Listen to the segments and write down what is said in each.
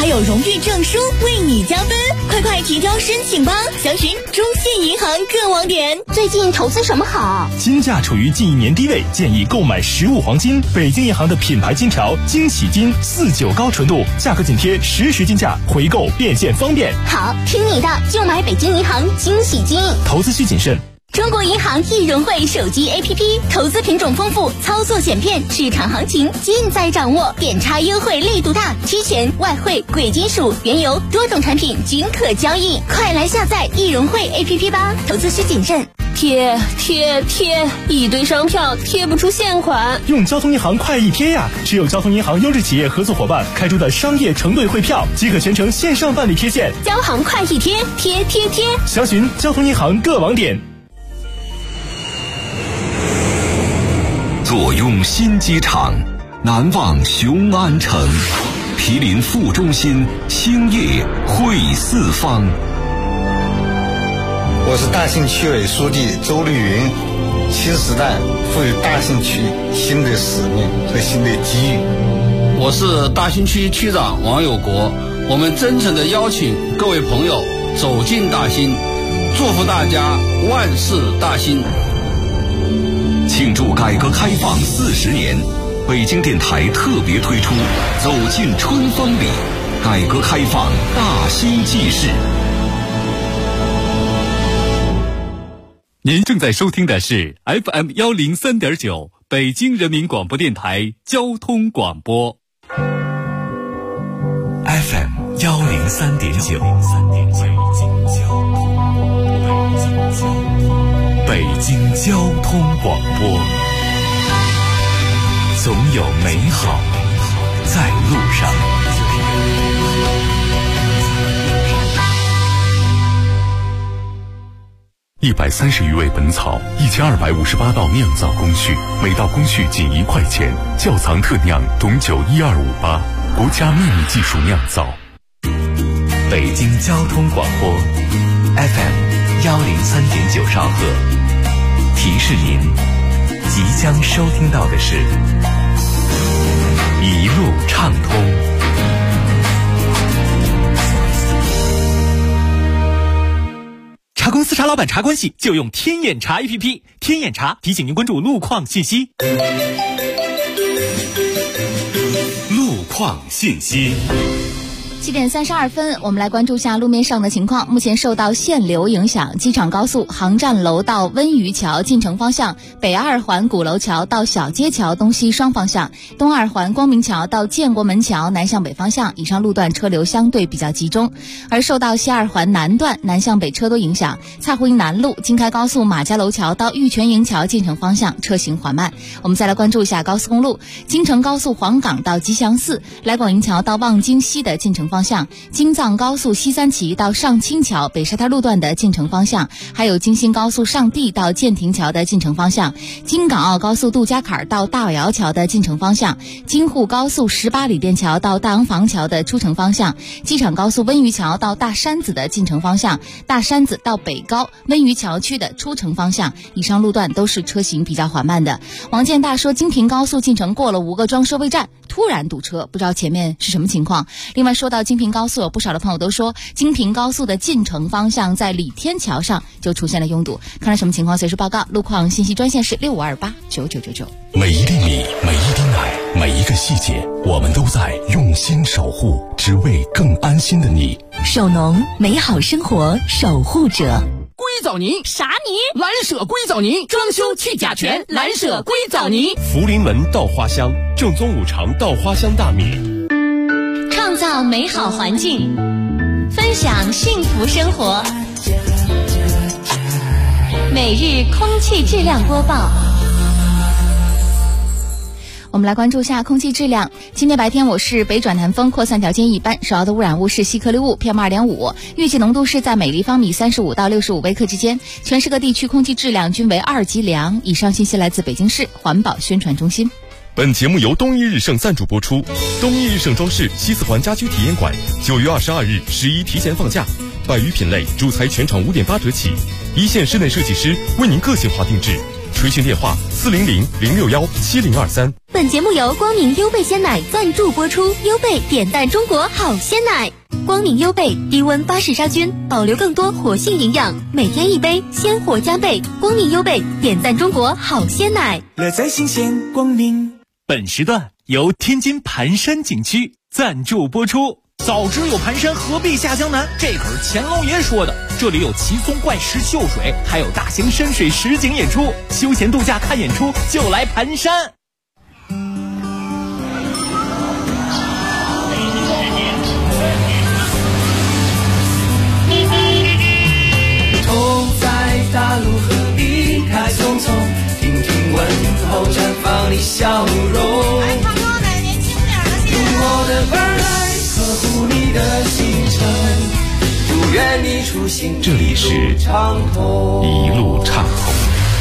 有荣誉证书为你加分，快提交申请吧！详询中信银行各网点。 最近投资什么好？ 金价处于近1年低位，建议购买实物黄金。北京银行的品牌金条惊喜金49高纯度，价格紧贴实时金价，回购变现方便。 好，听你的，就买北京银行惊喜金。 投资需谨慎。 中国银行易融汇手机 APP， 投资品种丰富，操作简便，市场行情尽在掌握，点差优惠力度大，期权、外汇、贵金属、原油多种产品均可交易，快来下载易融汇 APP 吧！投资需谨慎。 贴，一堆商票贴不出现款。 用交通银行快易贴呀！持有交通银行优质企业合作伙伴开出的商业承兑汇票，即可全程线上办理贴现。 交行快易贴，贴。 详询交通银行各网点。 坐拥新机场，难忘雄安城，毗邻副中心，兴业汇四方。 我是大兴区委书记周绿云，新时代赋予大兴区新的使命和新的机遇。 我是大兴区区长王有国，我们真诚地邀请各位朋友走进大兴，祝福大家万事大兴。 庆祝改革开放40年，北京电台特别推出走进春风里，改革开放大兴纪事。 您正在收听的是 FM 103.9北京人民广播电台交通广播。 FM 103.9北京交通广播，总有美好在路上。130余味本草，1258道酿造工序，每道工序仅1块钱。窖藏特酿董酒12588，国家秘密技术酿造。北京交通广播 FM 103.9兆赫，提示您即将收听到的是一路畅通。 查公司、查老板、查关系，就用天眼查 APP。天眼查提醒您关注路况信息。 路况信息。 7点32分，我们来关注下路面上的情况。目前受到限流影响，机场高速航站楼到温榆桥进城方向，北2环鼓楼桥到小街桥东西双方向，东2环光明桥到建国门桥南向北方向，以上路段车流相对比较集中。而受到西2环南段南向北车多影响，蔡湖营南路京开高速马家楼桥到玉泉营桥进城方向车行缓慢。我们再来关注一下高速公路，京承高速黄岗到吉祥寺，来广营桥到望京西的进城方向，京藏高速西三旗到上清桥北沙滩路段的进城方向，还有京新高速上地到建亭桥的进城方向，京港澳高速杜家坎到大窑桥的进城方向，京沪高速18里店桥到大洋房桥的出城方向，机场高速温榆桥到大山子的进城方向，大山子到北高温榆桥区的出城方向，以上路段都是车行比较缓慢的。王建大说，京平高速进城过了5个装收费站，突然堵车，不知道前面是什么情况。另外说到京平高速，有不少的朋友都说京平高速的进城方向在李天桥上就出现了拥堵，看来什么情况随时报告。路况信息专线是65289999。 每一粒米，每一滴奶，每一个细节，我们都在用心守护，只为更安心的你。 首农，美好生活守护者。 硅藻泥啥泥？ 蓝舍硅藻泥，装修去甲醛，蓝舍硅藻泥。 福临门稻花香，正宗5常稻花香大米。 创造美好环境，分享幸福生活。每日空气质量播报。 我们来关注下空气质量。今天白天我市北转南风扩散条件一般，首要的污染物是细颗粒物 PM2.5， 预计浓度是在每立方米35到65微克之间，全市各地区空气质量均为2级良。以上信息来自北京市环保宣传中心。 本节目由东一日盛赞助播出。东一日盛装饰西四环家居体验馆9月22日11提前放假，100余品类主材全场5.8折起，一线室内设计师为您个性化定制。垂询电话400-061-7023。 本节目由光明优贝鲜奶赞助播出，优贝点赞中国好鲜奶。光明优贝低温巴氏杀菌，保留更多活性营养，每天一杯，鲜活加倍。光明优贝点赞中国好鲜奶， 乐在新鲜光明。 本时段由天津盘山景区赞助播出。早知有盘山，何必下江南？这可是乾隆爷说的。这里有奇松怪石秀水，还有大型深水实景演出，休闲度假看演出就来盘山。 头在大陆何必开匆匆，听听问候绽放的笑容。 哎，胖哥的年轻点的用我的本来呵护你的行程，祝愿你出行这里是一路畅通。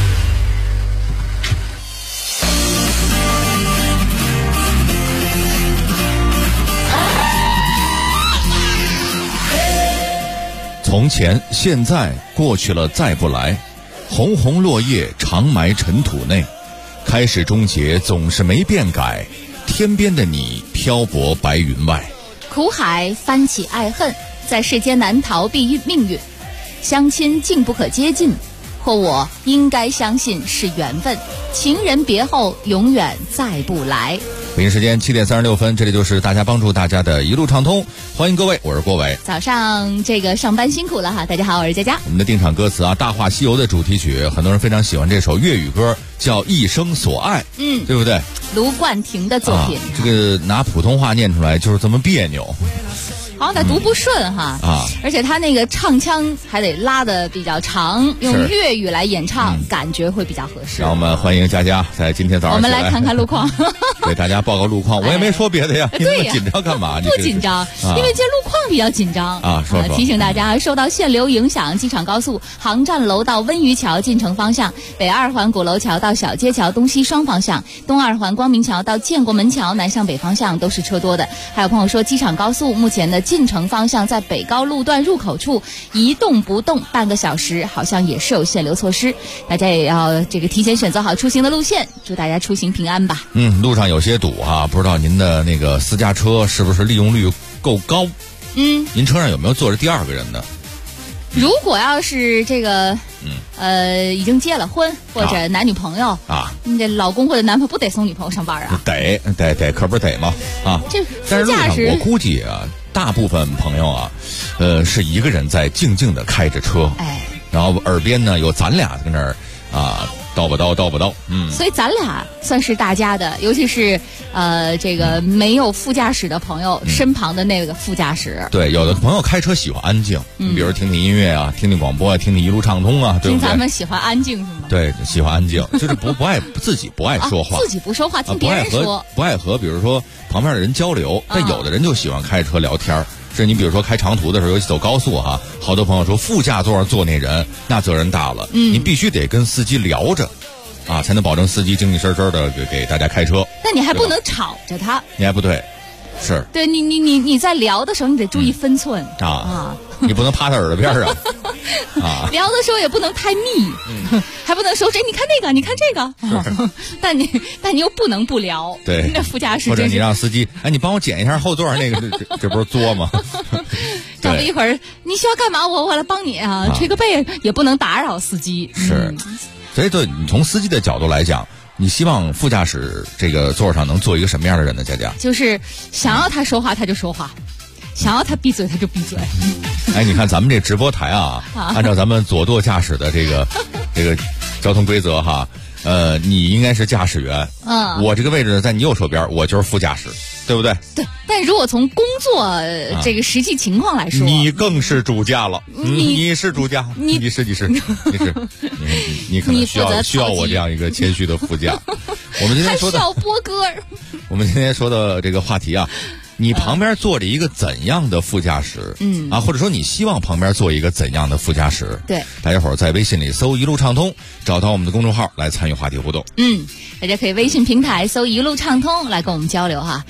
从前现在过去了再不来，红红落叶长埋尘土内，开始终结总是没变改，天边的你漂泊白云外， 苦海翻起爱恨，在世间难逃避命运，相亲竟不可接近，或我应该相信是缘分，情人别后永远再不来。 北京时间7点36分，这里就是大家帮助大家的一路畅通，欢迎各位，我是郭伟。 早上这个上班辛苦了哈，大家好，我是佳佳。 我们的定场歌词啊，《大话西游》的主题曲，很多人非常喜欢这首粤语歌，叫《一生所爱》，对不对？ 卢冠廷的作品， 这个拿普通话念出来就是这么别扭。 好像他读不顺哈，而且他那个唱腔还得拉得比较长，用粤语来演唱，感觉会比较合适。 让我们欢迎佳佳在今天早上我们来看看路况， 给大家报告路况。我也没说别的呀，你那么紧张干嘛？ 不紧张，因为这路况比较紧张啊。说提醒大家，受到限流影响，机场高速航站楼到温榆桥进城方向，北二环鼓楼桥到小街桥东西双方向，东二环光明桥到建国门桥南向北方向都是车多的。还有朋友说，机场高速目前的进城方向在北高路段入口处一动不动半个小时，好像也是有限流措施，大家也要这个提前选择好出行的路线，祝大家出行平安吧。 路上有些堵啊，不知道您的那个私家车是不是利用率够高？您车上有没有坐着第二个人呢？ 如果要是这个已经结了婚或者男女朋友你这老公或者男朋友不得送女朋友上班啊？ 得，可不是得吗？ 这但是路上我估计啊，大部分朋友啊，是一个人在静静的开着车，然后耳边呢有咱俩在那儿叨不叨， 所以咱俩算是大家的，尤其是这个没有副驾驶的朋友，身旁的那个副驾驶。 对，有的朋友开车喜欢安静，比如听听音乐啊，听听广播啊，听听一路畅通啊，对不对？ 听咱们喜欢安静是吗？ 对，喜欢安静，就是不爱自己不爱说话， 自己不说话，听别人说， 不爱和比如说旁边的人交流。但有的人就喜欢开车聊天。是你比如说开长途的时候，尤其走高速哈，好多朋友说副驾座上坐那人那责任大了，你必须得跟司机聊着，才能保证司机精气神神的给大家开车。 那你还不能吵着他， 你还不对，是对你在聊的时候你得注意分寸你不能趴他耳朵边上聊的时候也不能太密，还不能说你看那个，你看这个，但你又不能不聊。 对， 那副驾驶或者你让司机，你帮我捡一下后座上那个，这不是作吗？ 要不一会儿你需要干嘛，我来帮你捶个背，也不能打扰司机。 是，所以你从司机的角度来讲，你希望副驾驶这个座上能坐一个什么样的人呢？佳佳， 就是想要他说话他就说话，想要他闭嘴他就闭嘴。 你看咱们这直播台按照咱们左舵驾驶的这个交通规则哈，你应该是驾驶员，我这个位置在你右手边，我就是副驾驶，对不对？ 对。但如果从工作这个实际情况来说， 你更是主驾了，你是主驾，你是，你可能需要我这样一个谦虚的副驾。我们今天说的还需要播歌。 我们今天说的这个话题你旁边坐着一个怎样的副驾驶？或者说你希望旁边坐一个怎样的副驾驶？ 对， 大家伙儿在微信里搜“一路畅通”，找到我们的公众号来参与话题互动。 大家可以微信平台搜“一路畅通”来跟我们交流哈。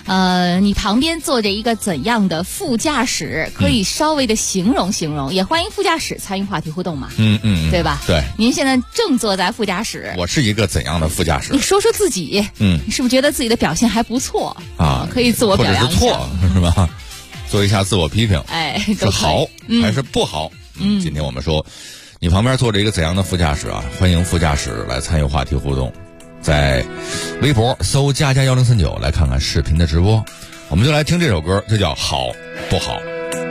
你旁边坐着一个怎样的副驾驶，可以稍微的形容形容，也欢迎副驾驶参与话题互动嘛。对吧？ 对， 您现在正坐在副驾驶， 我是一个怎样的副驾驶？ 你说说自己，你是不是觉得自己的表现还不错啊？ 可以自我表扬一下， 或者是错是吧？做一下自我批评，是好还是不好？今天我们说，你旁边坐着一个怎样的副驾驶啊？欢迎副驾驶来参与话题互动，在微博搜++1039来看看视频的直播。我们就来听这首歌，这叫好不好？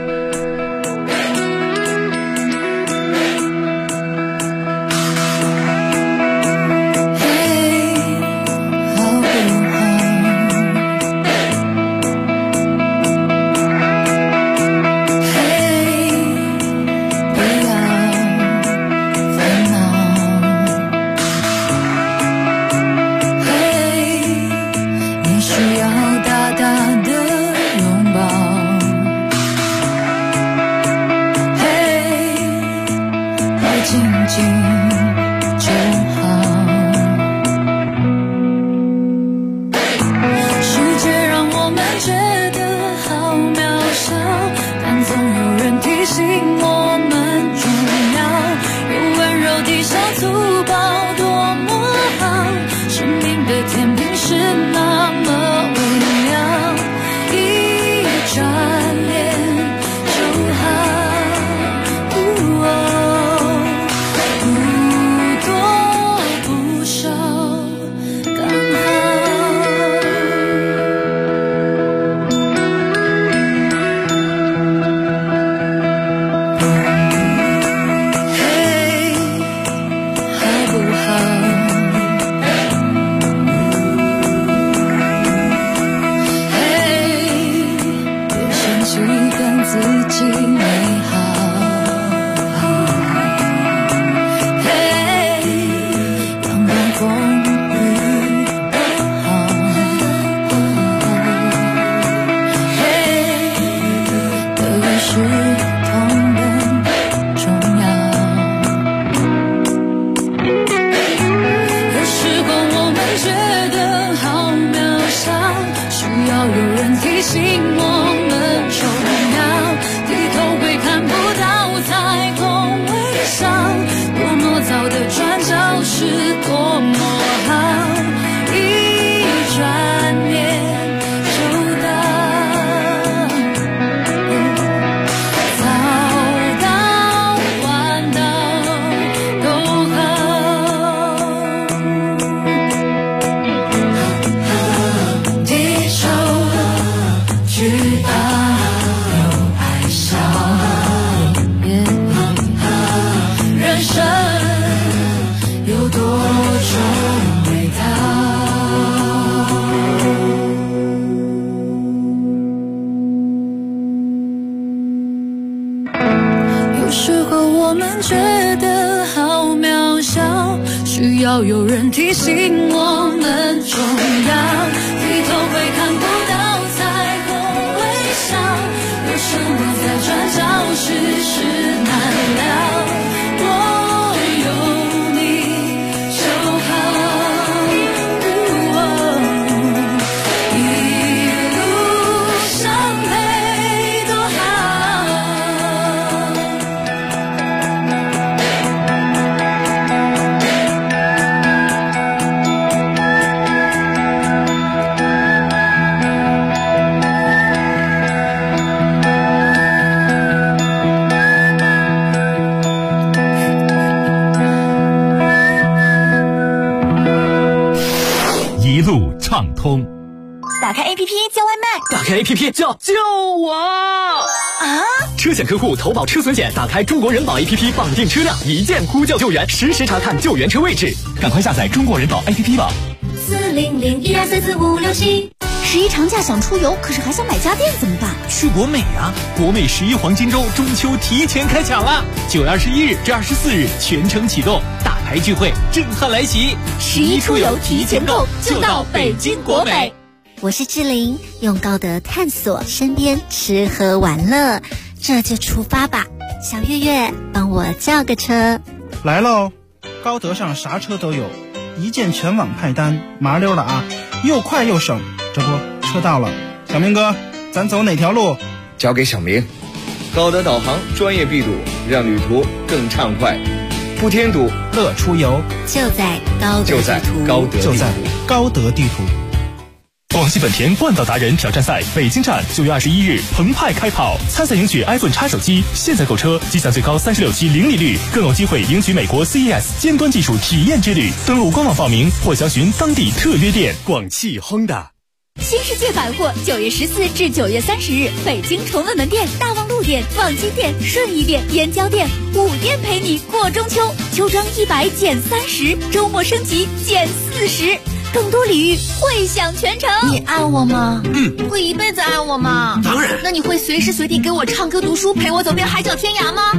要有人提醒我们重要，低头会看不到彩虹微笑，有什么在转角世事难料，我有你就好，一路上陪多畅通。 打开 APP 叫外卖， 打开 APP 叫救我啊！ 车险客户投保车损险，打开中国人保 APP 绑定车辆，一键呼叫救援，实时查看救援车位置。赶快下载中国人保 APP 吧。 40012344567。11长假想出游，可是还想买家电怎么办？ 去国美啊！国美11黄金周中秋提前开抢了，9月21日至24日全程启动，大牌聚会震撼来袭 ，11出游提前购就到北京国美。 我是志玲，用高德探索身边吃喝玩乐，这就出发吧。小月月，帮我叫个车。 来喽！高德上啥车都有，一键全网派单，麻溜了啊，又快又省。这不，车到了。 小明哥，咱走哪条路？ 交给小明。高德导航专业闭堵，让旅途更畅快，不添堵， 乐出游。 就在高德地图。 广西本田冠道达人挑战赛北京站9月21日澎湃开跑，参赛赢取 iPhone X 手机，现在购车即享最高36期零利率，更有机会赢取美国 CES 尖端技术体验之旅。登录官网报名或详询当地特约店。 广汽 Honda。 新世界百货9月14至9月30日，北京崇文门店、大望路店、望京店、顺义店、燕郊店5店陪你过中秋，秋装100减30，周末升级减40，更多礼遇惠享全城。 你爱我吗？ 会一辈子爱我吗？ 当然。 那你会随时随地给我唱歌读书，陪我走遍海角天涯吗？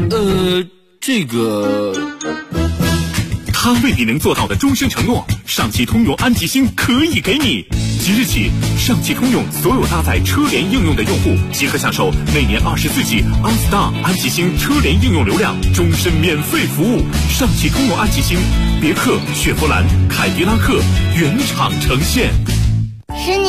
他未必能做到的终身承诺，上汽通用安提星可以给你。即日起，上汽通用所有搭载车联应用的用户即可享受每年24G OnStar 安提星车联应用流量，终身免费服务。上汽通用安提星，别克、雪佛兰、凯迪拉克原厂呈现。 10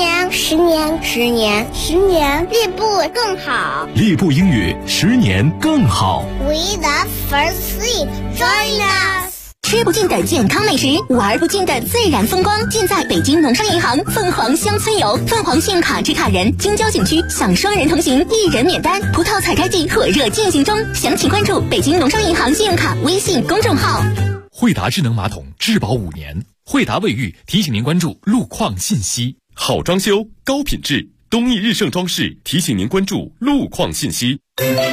年，利布更好。 利布英语10年更好。 We the first three, join us。 吃不尽的健康美食，玩不尽的自然风光，尽在北京农商银行凤凰乡村游。凤凰信用卡持卡人京郊景区享双人同行，1人免单。葡萄采摘季火热进行中，详情关注北京农商银行信用卡微信公众号。 惠达智能马桶质保5年，惠达卫浴提醒您关注路况信息。 好装修，高品质，东义日盛装饰提醒您关注路况信息。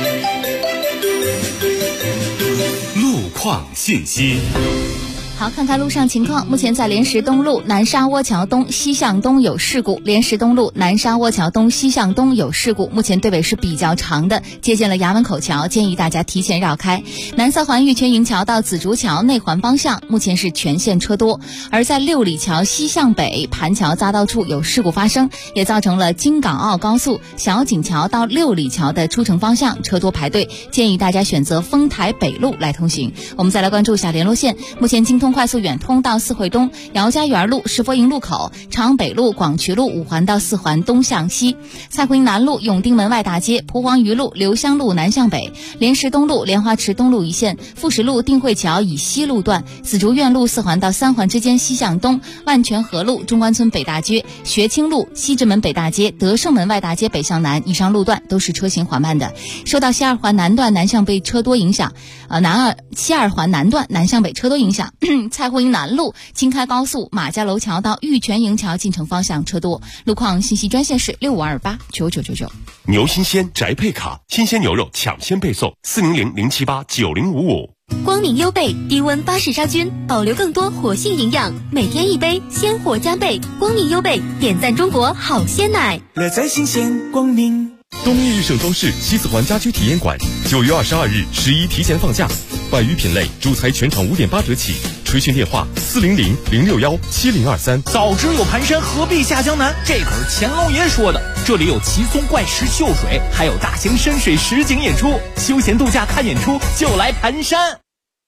路况信息。 好，看看路上情况。目前在莲石东路南沙窝桥东西向东有事故，莲石东路南沙窝桥东西向东有事故，目前队尾是比较长的，接近了衙门口桥，建议大家提前绕开。南三环玉泉营桥到紫竹桥内环方向，目前是全线车多。而在六里桥西向北盘桥匝道处有事故发生，也造成了京港澳高速小井桥到六里桥的出城方向车多排队，建议大家选择丰台北路来通行。我们再来关注一下联络线，目前京通快速远通到四惠东、姚家园路、石佛营路口、长北路、广渠路、五环到四环东向西、蔡胡营南路、永定门外大街、蒲黄榆路、留香路南向北、莲石东路、莲花池东路一线、富石路定慧桥以西路段、紫竹院路4环到3环之间西向东、万泉河路、中关村北大街、学清路、西直门北大街、德胜门外大街北向南以上路段都是车行缓慢的。受到西二环南段南向北车多影响，西二环南段南向北车多影响，蔡胡营南路、京开高速、马家楼桥到玉泉营桥进城方向车多。路况信息专线是6528999999。 牛新鲜宅配卡，新鲜牛肉抢先配送，400-078-9055。 光明优贝低温巴氏杀菌，保留更多活性营养，每天一杯，鲜活加倍。光明优贝点赞中国好鲜奶， 乐在新鲜光明。 东义日盛装饰西四环家居体验馆9月22日11提前放假，百余品类主材全场5.8折起，垂询电话400-061-7023。 早知有盘山何必下江南，这可是乾隆爷说的。这里有奇松怪石秀水，还有大型深水实景演出，休闲度假看演出就来盘山。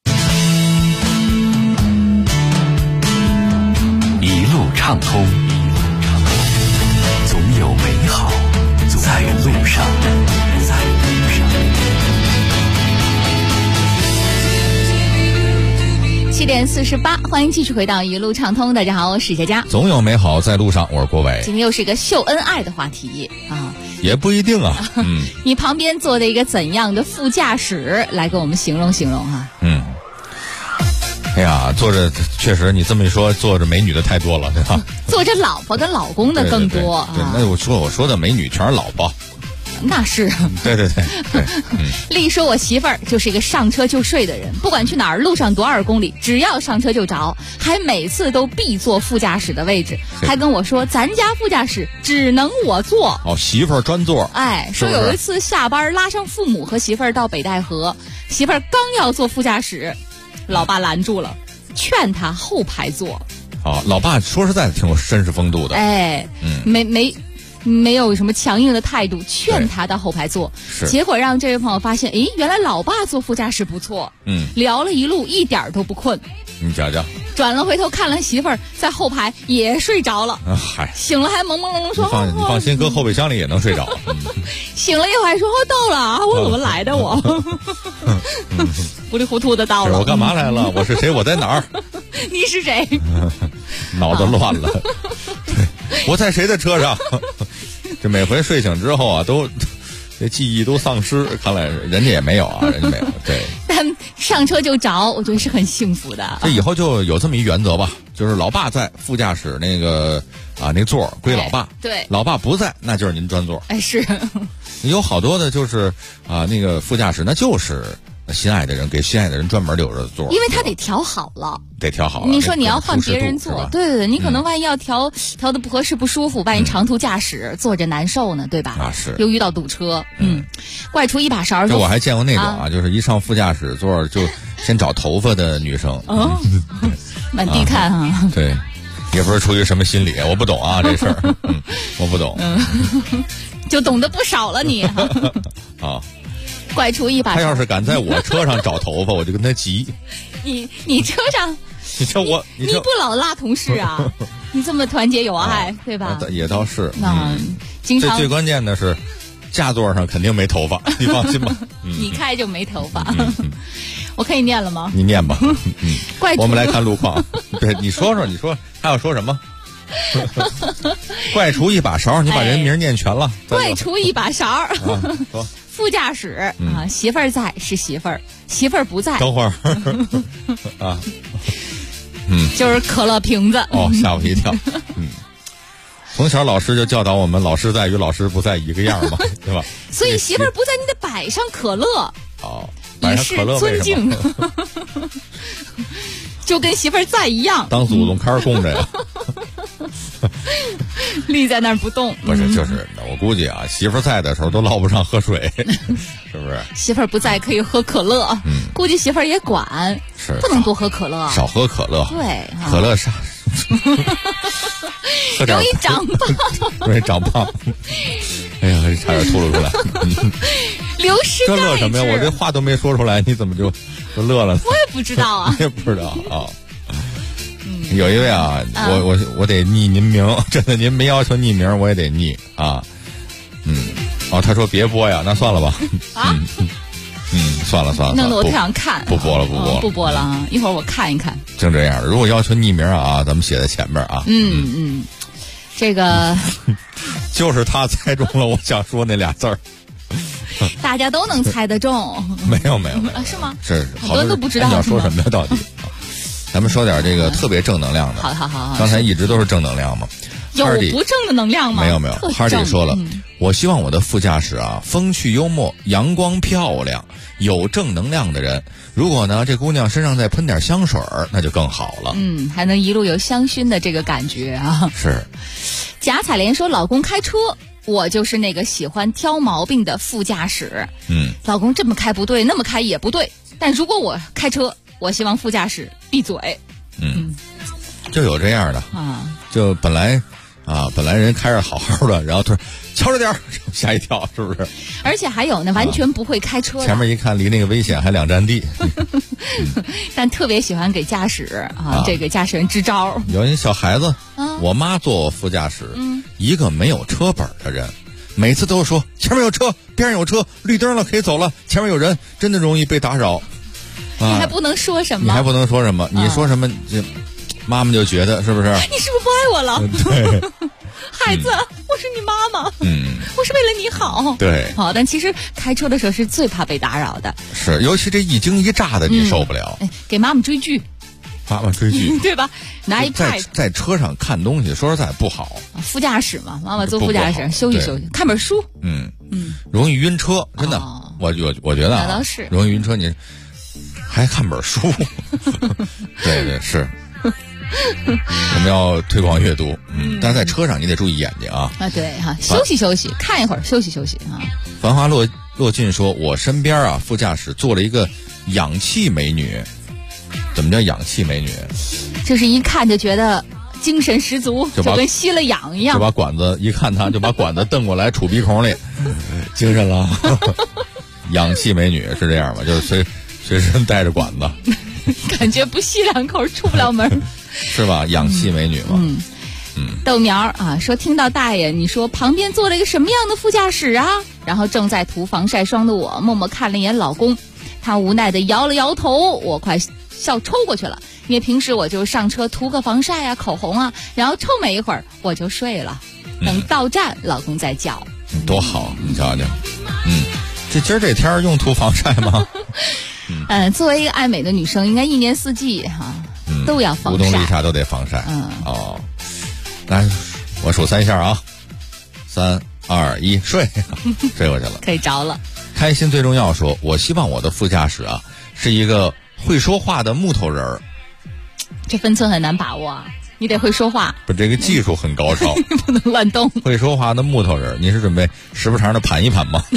一路畅通，总有美好在路上。 7点48，欢迎继续回到一路畅通。大家好，我是佳佳。 总有美好在路上，我是郭伟。 今天又是一个秀恩爱的话题啊， 也不一定啊。 你旁边坐的一个怎样的副驾驶，来跟我们形容形容哈。 哎呀，坐着确实，你这么一说，坐着美女的太多了，对吧？ 坐着老婆跟老公的更多。 对，那我说的美女全是老婆。 那是。 对。 丽说我媳妇儿就是一个上车就睡的人，不管去哪儿，路上多少公里，只要上车就着，还每次都必坐副驾驶的位置，还跟我说咱家副驾驶只能我坐。 哦，媳妇儿专座。 哎，说有一次下班拉上父母和媳妇儿到北戴河，媳妇儿刚要坐副驾驶，老爸拦住了，劝他后排坐。 哦，老爸说实在的挺有绅士风度的。 哎， 没有什么强硬的态度，劝他到后排坐。结果让这位朋友发现，原来老爸坐副驾驶不错。聊了一路一点都不困。 你讲讲。 转了回头看了媳妇儿在后排也睡着了。醒了还朦朦胧胧说：“ 你放心，搁后备箱里也能睡着。” 醒了一会儿还说：“到了啊，我怎么来的我？”糊里糊涂的到了。 我干嘛来了？我是谁？我在哪儿？ 你是谁？ 脑子乱了。我在谁的车上？这每回睡醒之后啊，都这记忆都丧失。看来人家也没有啊，人家没有。对。 但上车就着，我觉得是很幸福的。 这以后就有这么一原则吧，就是老爸在副驾驶那个座归老爸。 对。 老爸不在，那就是您专座。 是。 有好多的就是那个副驾驶那就是心爱的人，给心爱的人专门留着座， 因为他得调好了。 得调好了。 你说你要换别人坐，对，你可能万一要调的不合适不舒服，万一长途驾驶坐着难受呢，对吧？ 是。 又遇到堵车，怪出一把勺。 这我还见过那种就是一上副驾驶座就先找头发的女生， 满地看哈。 对，也不是出于什么心理，我不懂啊这事儿，我不懂。 就懂得不少了你。 啊。 怪出一把勺。 他要是敢在我车上找头发，我就跟他急。 你车上， 你不老拉同事啊？你这么团结友爱，对吧？ 也倒是。 经常最关键的是，驾座上肯定没头发，你放心吧。 你开就没头发。我可以念了吗？ 你念吧。 我们来看路况。对，你说他要说什么？怪出一把勺，你把人名念全了。 怪出一把勺。 说。 副驾驶媳妇儿在是媳妇儿，媳妇儿不在。 等会儿就是可乐瓶子。 吓我一跳。从小老师就教导我们，老师在与老师不在一个样嘛，对吧？ 所以媳妇儿不在，你得摆上可乐。 摆上可乐尊敬。就跟媳妇儿在一样。 当祖宗开始供着呀。 立在那儿不动。 不是，就是我估计媳妇儿在的时候都捞不上喝水，是不是？ 媳妇儿不在可以喝可乐，估计媳妇儿也管，不能多喝可乐， 少喝可乐。 对， 可乐啥？ 容易长胖。 容易长胖。哎呀，差点吐了出来。 流失钙质。 这乐什么呀？我这话都没说出来，你怎么就乐了呢？ 我也不知道啊。 我也不知道啊。有一位我得匿您名，真的，您没要求匿名，我也得匿啊。他说别播呀，那算了吧。算了。 弄得我特想看。 不播了啊！一会儿我看一看。 就这样，如果要求匿名咱们写在前面啊。 这个就是他猜中了我想说那俩字儿。 大家都能猜得中。 没有。 是吗？ 是很多人都不知道。 你要说什么呀？到底？咱们说点这个特别正能量的。 好。 刚才一直都是正能量嘛。 有不正的能量吗？ 没有。哈迪说了，我希望我的副驾驶风趣幽默、阳光漂亮、有正能量的人。如果呢，这姑娘身上再喷点香水那就更好了。 还能一路有香薰的这个感觉啊。 是。 贾彩莲说，老公开车，我就是那个喜欢挑毛病的副驾驶。老公这么开不对，那么开也不对。但如果我开车，我希望副驾驶闭嘴。 就有这样的就本来人开着好好的，然后突然瞧着点吓一跳，是不是？ 而且还有呢，完全不会开车的， 前面一看离那个危险还2站地。 但特别喜欢给驾驶这个驾驶人支招。 有一小孩子，我妈坐我副驾驶，一个没有车本的人，每次都说前面有车，边上有车，绿灯了可以走了，前面有人，真的容易被打扰。 你还不能说什么？ 你还不能说什么？你说什么？妈妈就觉得是不是？ 你是不是不爱我了？ 对， 孩子，我是你妈妈。我是为了你好。 对， 好，但其实开车的时候是最怕被打扰的。 是，尤其这一惊一乍的，你受不了。 给妈妈追剧。 妈妈追剧， 对吧？拿一 pad在车上看东西，说实在不好。 副驾驶嘛，妈妈坐副驾驶休息休息，看本书。 容易晕车，真的。我觉得那倒是容易晕车，你还看本书。对是。我们要推广阅读，但是在车上你得注意眼睛啊。 对休息休息，看一会儿，休息休息啊。 繁华落尽说，我身边副驾驶坐了一个氧气美女。怎么叫氧气美女？ 就是一看就觉得精神十足，就跟吸了氧一样。 就把管子一看他，就把管子瞪过来杵鼻孔里，精神了。氧气美女是这样吗？就是随身带着管子， 感觉不吸两口出不了门， 是吧？氧气美女嘛。 豆苗啊说，听到大爷你说旁边坐了一个什么样的副驾驶啊？然后正在涂防晒霜的我默默看了一眼老公，他无奈的摇了摇头，我快笑抽过去了。因为平时我就上车涂个防晒啊、口红啊，然后抽没一会儿我就睡了，等到站老公再叫。 多好，你瞧瞧。这今儿这天用涂防晒吗？ 作为一个爱美的女生，应该一年四季都要防晒， 无冬立夏都得防晒。来，我数3下啊，3、2、1，睡过去了， 可以着了。 开心最重要说，我希望我的副驾驶啊是一个会说话的木头人儿。 这分寸很难把握啊，你得会说话。 不，这个技术很高超， 不能乱动。 会说话的木头人，你是准备时不常的盘一盘吗？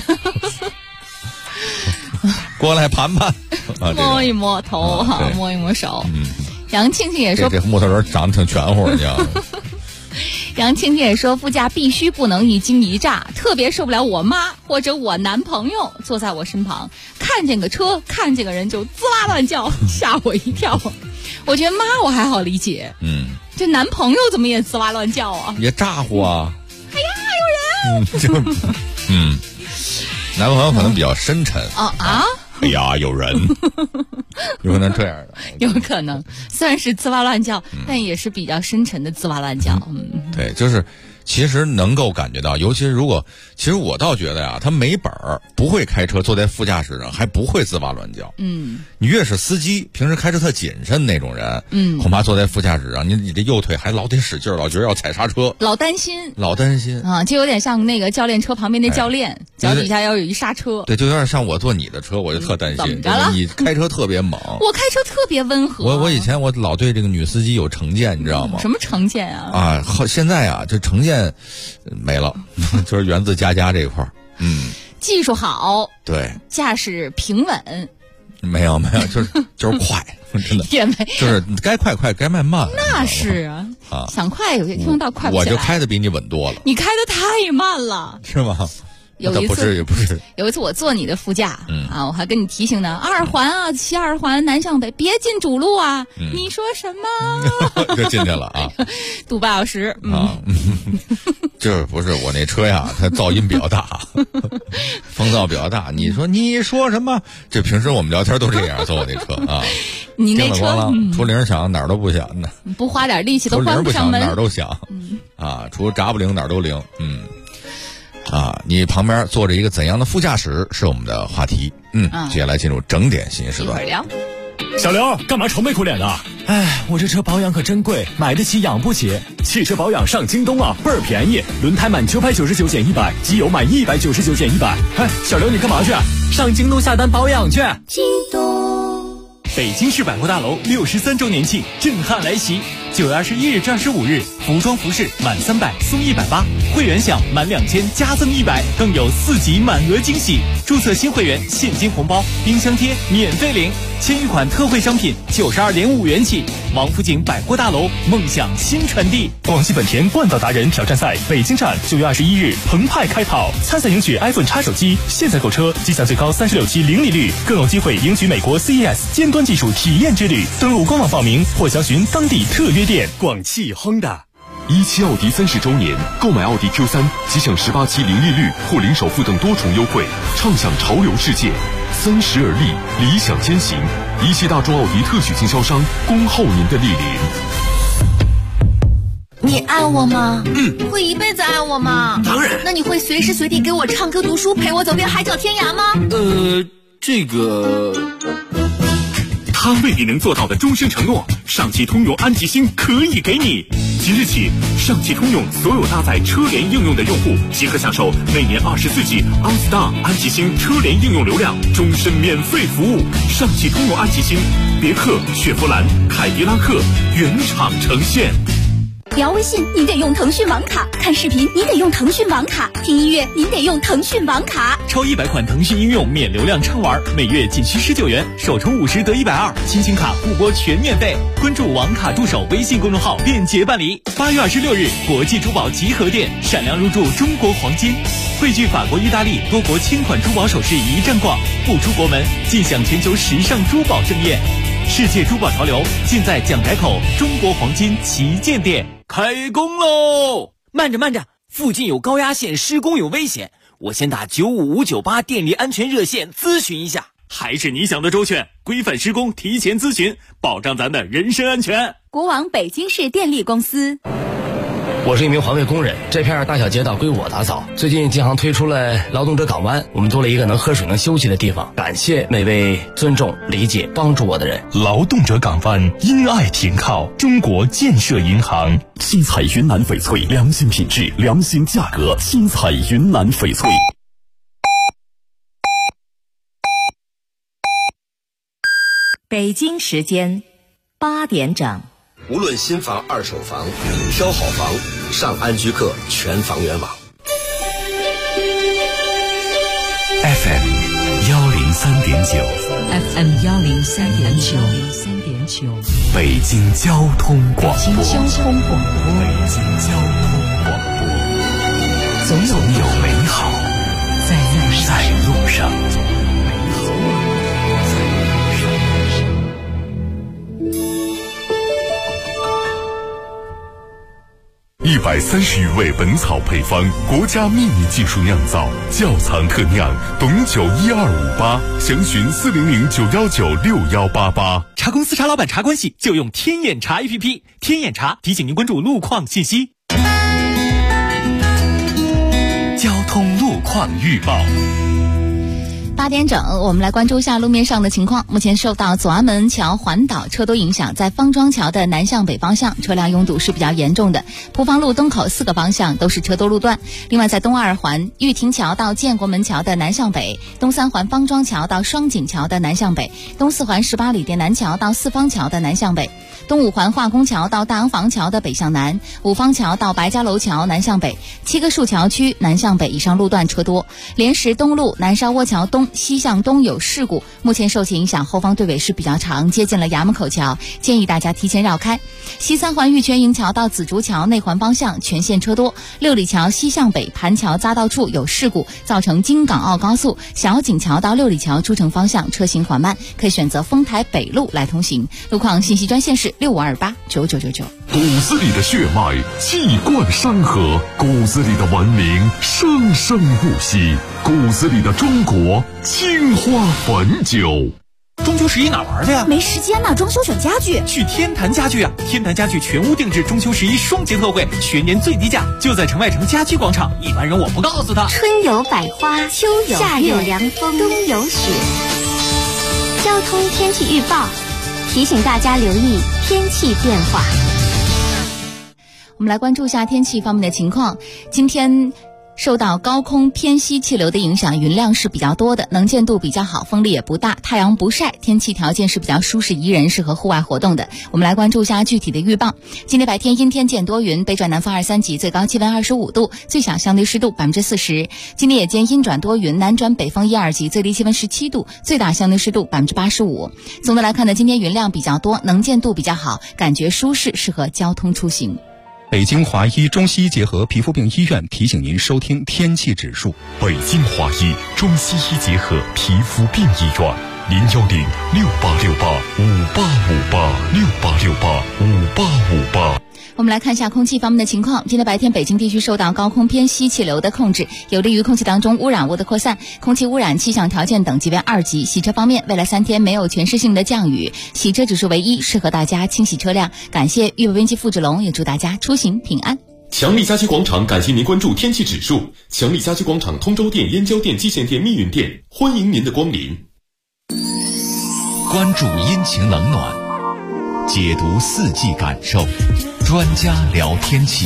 过来盘盘， 摸一摸头，摸一摸手。杨庆庆也说， 这木头人长得挺全乎，你知道吗？ 杨庆庆也说，副驾必须不能一惊一乍，特别受不了我妈或者我男朋友坐在我身旁，看见个车看见个人就滋哇乱叫，吓我一跳。我觉得妈我还好理解，这男朋友怎么也滋哇乱叫啊？ 也咋呼啊！ 哎呀，有人！ 男朋友可能比较深沉哎呀，有人，有可能这样的， 有可能，虽然是滋哇乱叫，但也是比较深沉的滋哇乱叫。 对，就是其实能够感觉到，尤其是其实我倒觉得呀，他没本儿，不会开车，坐在副驾驶上还不会滋哇乱叫。你越是司机，平时开车特谨慎那种人，恐怕坐在副驾驶上，你这右腿还老得使劲儿，老觉得要踩刹车， 老担心啊， 就有点像那个教练车旁边那教练，脚底下要有一刹车。 对，就有点像我坐你的车，我就特担心。 怎么着了？ 你开车特别猛， 我开车特别温和。 我以前我老对这个女司机有成见，你知道吗？ 什么成见啊？ 现在啊，这成见没了，就是源自佳佳这一块儿。 技术好， 对， 驾驶平稳。 没有，就是快，真的也没， 就是该快快，该慢慢。 那是想快有些听到快不起来。 我就开的比你稳多了。 你开的太慢了， 是吗？ 有一次也不是， 有一次我坐你的副驾，我还跟你提醒呢，2环啊，骑2环南向北，别进主路啊。你说什么？ 就进去了啊， 堵8小时就是不是我那车呀，它噪音比较大，风噪比较大。你说什么？这平时我们聊天都这样，坐我那车啊。 你那车出铃响哪儿都不响呢， 不花点力气都关不上门， 哪儿都响除闸不灵哪儿都灵。你旁边坐着一个怎样的副驾驶是我们的话题。接下来进入整点新时段。 一会儿聊。 小刘，干嘛愁眉苦脸的？哎，我这车保养可真贵，买得起养不起。汽车保养上京东啊，倍儿便宜，轮胎满999减100，机油满199减100。哎，小刘你干嘛去？上京东下单保养去。 京东。 北京市百货大楼63周年庆震撼来袭，9月21日至25日，服装服饰满300送180，会员享满2000加赠100，更有4级满额惊喜。注册新会员现金红包、冰箱贴免费领，千余款特惠商品92.5元起。王府井百货大楼，梦想新传递。 广汽本田冠道达人挑战赛北京站9月21日澎湃开跑，参赛赢取 iPhone X 手机，现在购车即享最高36期零利率，更有机会赢取美国 CES 尖端技术体验之旅。登录官网报名或详询当地特约店。广汽 Honda。17奥迪30周年，购买奥迪 Q3 即享18期零利率或零首付等多重优惠，畅享潮流世界。30而立，理想先行。17大众奥迪特许经销商，恭候您的莅临。 你爱我吗？会一辈子爱我吗？ 当然。 那你会随时随地给我唱歌读书，陪我走遍海角天涯吗？ 这个。 他为你能做到的终身承诺，上汽通用安吉星可以给你。即日起，上汽通用所有搭载车联应用的用户即可享受每年24G OnStar 安吉星车联应用流量，终身免费服务。上汽通用安吉星，别克、雪佛兰、凯迪拉克原厂呈现。 聊微信您得用腾讯网卡，看视频您得用腾讯网卡，听音乐您得用腾讯网卡。 超100款腾讯应用免流量畅玩，每月仅需19元，首充50得120，新型卡互拨全免费。关注网卡助手微信公众号便捷办理。8月26日，国际珠宝集合店闪亮入驻中国黄金，汇聚法国、意大利多国千款珠宝首饰一站逛，不出国门尽享全球时尚珠宝盛宴。世界珠宝潮流尽在蒋台口中国黄金旗舰店。 开工喽！慢着，附近有高压线施工有危险，我先打95598电力安全热线咨询一下。 还是你想的周全，规范施工提前咨询，保障咱的人身安全。 国网北京市电力公司。 我是一名环卫工人，这片大小街道归我打扫。最近建行推出了劳动者港湾，我们多了一个能喝水能休息的地方。感谢每位尊重、理解、帮助我的人。 劳动者港湾，因爱停靠，中国建设银行。七彩云南翡翠，良心品质，良心价格。七彩云南翡翠。 北京时间8点整。 无论新房、二手房，挑好房，上安居客全房源网。 FM 103.9 FM 103.9 北京交通广播。 北京交通广播。总有美好在路上。 130余味本草配方，国家秘密技术酿造，窖藏特酿，董酒12588，详询40091961888。 茶公司茶老板茶关系就用天眼茶 APP， 天眼茶提醒您关注路况信息。 交通路况预报。 8点整，我们来关注一下路面上的情况。目前受到左安门桥环岛车多影响，在方庄桥的南向北方向车辆拥堵是比较严重的，蒲房路东口4个方向都是车多路段。另外在东2环玉亭桥到建国门桥的南向北，东3环方庄桥到双井桥的南向北，东4环18里店南桥到四方桥的南向北，东5环化工桥到大洋房桥的北向南，五方桥到白家楼桥南向北，7个树桥区南向北以上路段车多。莲石东路南沙窝桥东西向东有事故，目前受其影响，后方队尾是比较长，接近了衙门口桥，建议大家提前绕开。西3环玉泉营桥到紫竹桥内环方向全线车多，六里桥西向北盘桥匝道处有事故，造成京港澳高速小井桥到六里桥出城方向车行缓慢，可以选择丰台北路来通行。路况信息专线是65289999。 骨子里的血脉气贯山河，骨子里的文明生生不息，骨子里的中国青花汾酒。 中秋11哪玩的呀？ 没时间呢，装修选家具。 去天坛家具啊！天坛家具全屋定制中秋11双节特惠，全年最低价，就在城外城家居广场。一般人我不告诉他。 春有百花，秋有夏有凉风，冬有雪。交通天气预报提醒大家留意天气变化。 我们来关注一下天气方面的情况。今天受到高空偏西气流的影响，云量是比较多的，能见度比较好，风力也不大，太阳不晒，天气条件是比较舒适宜人，适合户外活动的。我们来关注一下具体的预报。今天白天阴天见多云，北转南风2、3级，最高气温25度，最小相对湿度40%。今天夜间阴转多云，南转北风1、2级，最低气温17度，最大相对湿度85%。总的来看呢，今天云量比较多，能见度比较好，感觉舒适，适合交通出行。 北京华医中西医结合皮肤病医院提醒您收听天气指数。 北京华医中西医结合皮肤病医院，0106868585858，668685858。 我们来看一下空气方面的情况。今天白天北京地区受到高空偏西气流的控制，有利于空气当中污染物的扩散，空气污染气象条件等级为2级。洗车方面，未来3天没有全市性的降雨，洗车指数为1，适合大家清洗车辆。感谢预报编辑付志龙，也祝大家出行平安。 强力家居广场感谢您关注天气指数。强力家居广场通州店、燕郊店、蓟县店、密云店，欢迎您的光临。 关注阴晴冷暖，解读四季感受，专家聊天气。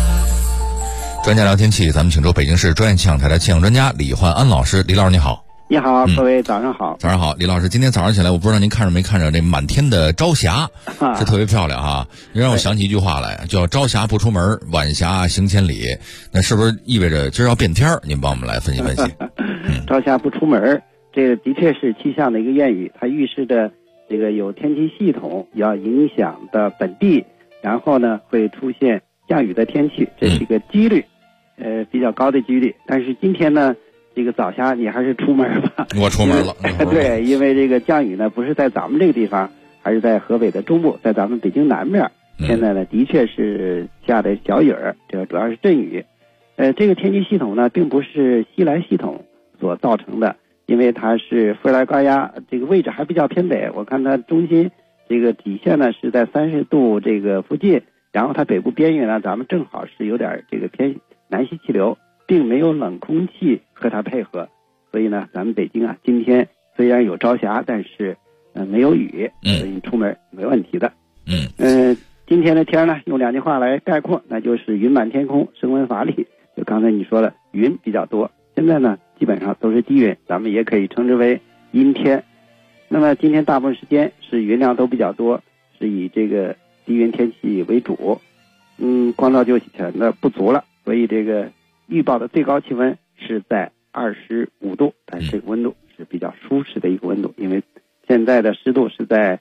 专家聊天气，咱们请出北京市专业气象台的气象专家李焕安老师。李老师你好。 你好，各位早上好。 早上好，李老师，今天早上起来，我不知道您看着没看着这满天的朝霞，是特别漂亮哈。让我想起一句话来，叫朝霞不出门，晚霞行千里。那是不是意味着今儿要变天？您帮我们来分析分析。 朝霞不出门，这个的确是气象的一个谚语，它预示着这个有天气系统要影响的本地，然后呢会出现降雨的天气，这是一个几率，比较高的几率。但是今天呢，这个早霞你还是出门吧。 我出门了。 对，因为这个降雨呢不是在咱们这个地方，还是在河北的中部，在咱们北京南面。现在呢的确是下的小雨儿，这个主要是阵雨。这个天气系统呢并不是西来系统所造成的，因为它是副热带高压，这个位置还比较偏北。我看它中心这个底线呢是在30度这个附近，然后它北部边缘呢咱们正好是有点这个偏南西气流，并没有冷空气和它配合，所以呢咱们北京啊今天虽然有朝霞，但是没有雨，所以你出门没问题的。今天的天呢用2句话来概括，那就是云满天空，升温乏力。就刚才你说的云比较多，现在呢基本上都是低云，咱们也可以称之为阴天。那么今天大部分时间是云量都比较多，是以这个低云天气为主。光照就显得不足了，所以这个预报的最高气温是在25度，但这个温度是比较舒适的一个温度，因为现在的湿度是在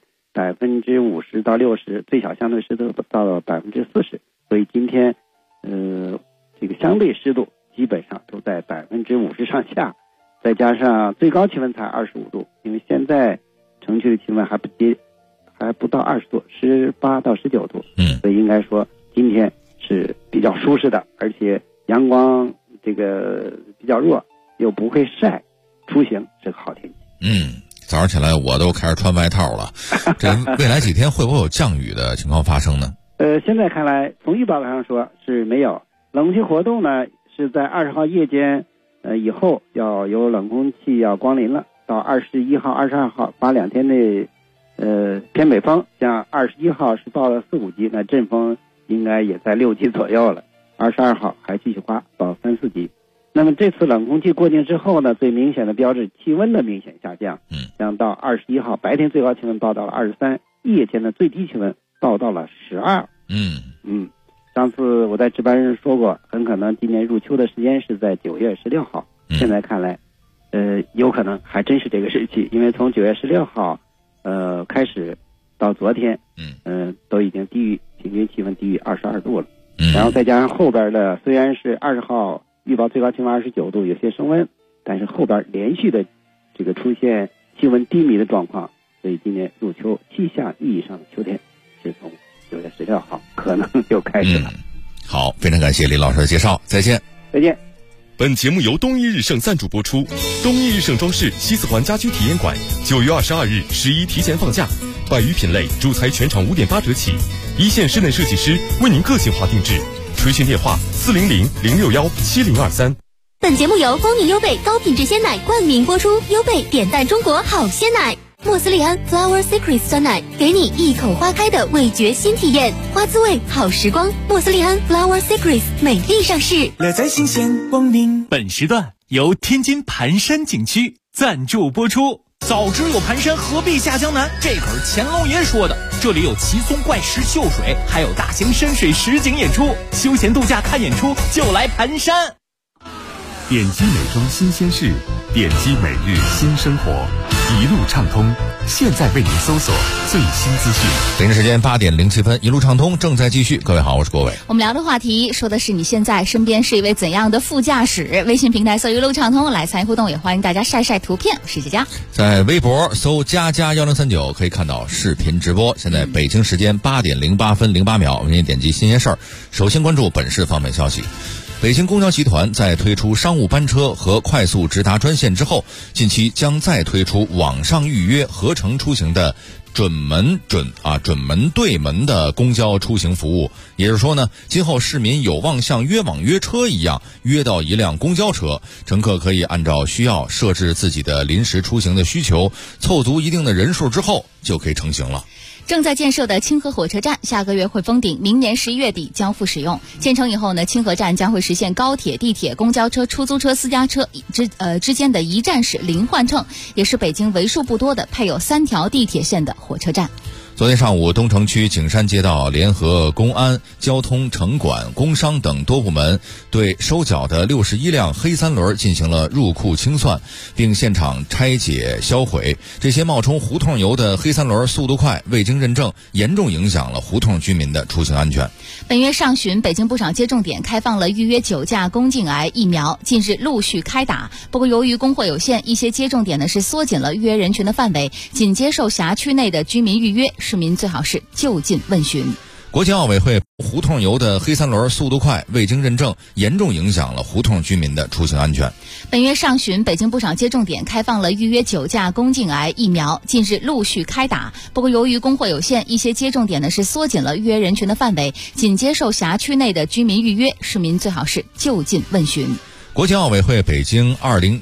50%到60%，最小相对湿度到了40%，所以今天这个相对湿度基本上都在50%上下，再加上最高气温才25度，因为现在城区的气温还不到20度，18到19度，所以应该说今天是比较舒适的，而且阳光这个比较弱，又不会晒，出行是个好天气。 早上起来我都开始穿外套了。这未来几天会不会有降雨的情况发生呢？ 现在看来从预报上说是没有。冷空气活动呢是在20号夜间以后要有冷空气要光临了，到21号22号把2天内偏北风，像21号是到了4、5级，那阵风应该也在6级左右了。22号还继续刮到3、4级。那么这次冷空气过境之后呢，最明显的标志气温的明显下降。像到21号白天最高气温报到了23，夜间的最低气温报到了12。上次我在值班时说过，很可能今年入秋的时间是在9月16号。现在看来有可能还真是这个日期，因为从9月16号开始到昨天都已经低于平均气温低于22度了。然后再加上后边的虽然是20号预报最高气温29度，有些升温，但是后边连续的这个出现气温低迷的状况，所以今年入秋气象意义上的秋天是从9月16号可能就开始了。 好，非常感谢林老师的介绍，再见。 再见。 本节目由东一日盛赞助播出。东一日盛装饰西四环家居体验馆9月22日11提前放假，100余品类主材全场5.8折起，一线室内设计师为您个性化定制。垂询电话400-061-7023。 本节目由光明优贝高品质鲜奶冠名播出，优贝点赞中国好鲜奶。莫斯利安 Flower Secrets 酸奶，给你一口花开的味觉新体验，花滋味好时光。莫斯利安 Flower Secrets 美丽上市， 乐在新鲜光明。本时段由天津盘山景区赞助播出。早知有盘山，何必下江南？这可是乾隆爷说的。这里有奇松怪石秀水，还有大型山水实景演出，休闲度假看演出就来盘山。 点击美妆新鲜事，点击每日新生活，一路畅通，现在为您搜索最新资讯。 北京时间8点07分，一路畅通正在继续。各位好，我是郭伟。 我们聊的话题说的是你现在身边是一位怎样的副驾驶？微信平台搜一路畅通来参与互动，也欢迎大家晒晒图片。我是佳佳， 在微博搜佳佳1039可以看到视频直播。现在北京时间8点08分08秒，我们先点击新鲜事儿。首先关注本市方面消息。北京公交集团在推出商务班车和快速直达专线之后，近期将再推出网上预约合乘出行的准门对门的公交出行服务。也就是说呢，今后市民有望像约网约车一样约到一辆公交车，乘客可以按照需要设置自己的临时出行的需求，凑足一定的人数之后就可以成行了。 正在建设的清河火车站下个月会封顶，明年11月底交付使用。建成以后呢，清河站将会实现高铁、地铁、公交车、出租车、私家车之间的一站式零换乘，也是北京为数不多的配有3条地铁线的火车站。 昨天上午，东城区景山街道联合公安、交通、城管、工商等多部门对收缴的61辆黑三轮进行了入库清算，并现场拆解销毁。这些冒充胡同油的黑三轮速度快，未经认证，严重影响了胡同居民的出行安全。 本月上旬，北京不少接种点开放了预约9价宫颈癌疫苗，近日陆续开打。不过由于供货有限，一些接种点呢是缩紧了预约人群的范围，仅接受辖区内的居民预约，市民最好是就近问询。 国际奥委会胡同油的黑三轮速度快，未经认证，严重影响了胡同居民的出行安全。 本月上旬，北京不少接种点开放了预约9价宫颈癌疫苗，近日陆续开打。不过由于供货有限，一些接种点呢是缩紧了预约人群的范围，仅接受辖区内的居民预约，市民最好是就近问询。 国际奥委会北京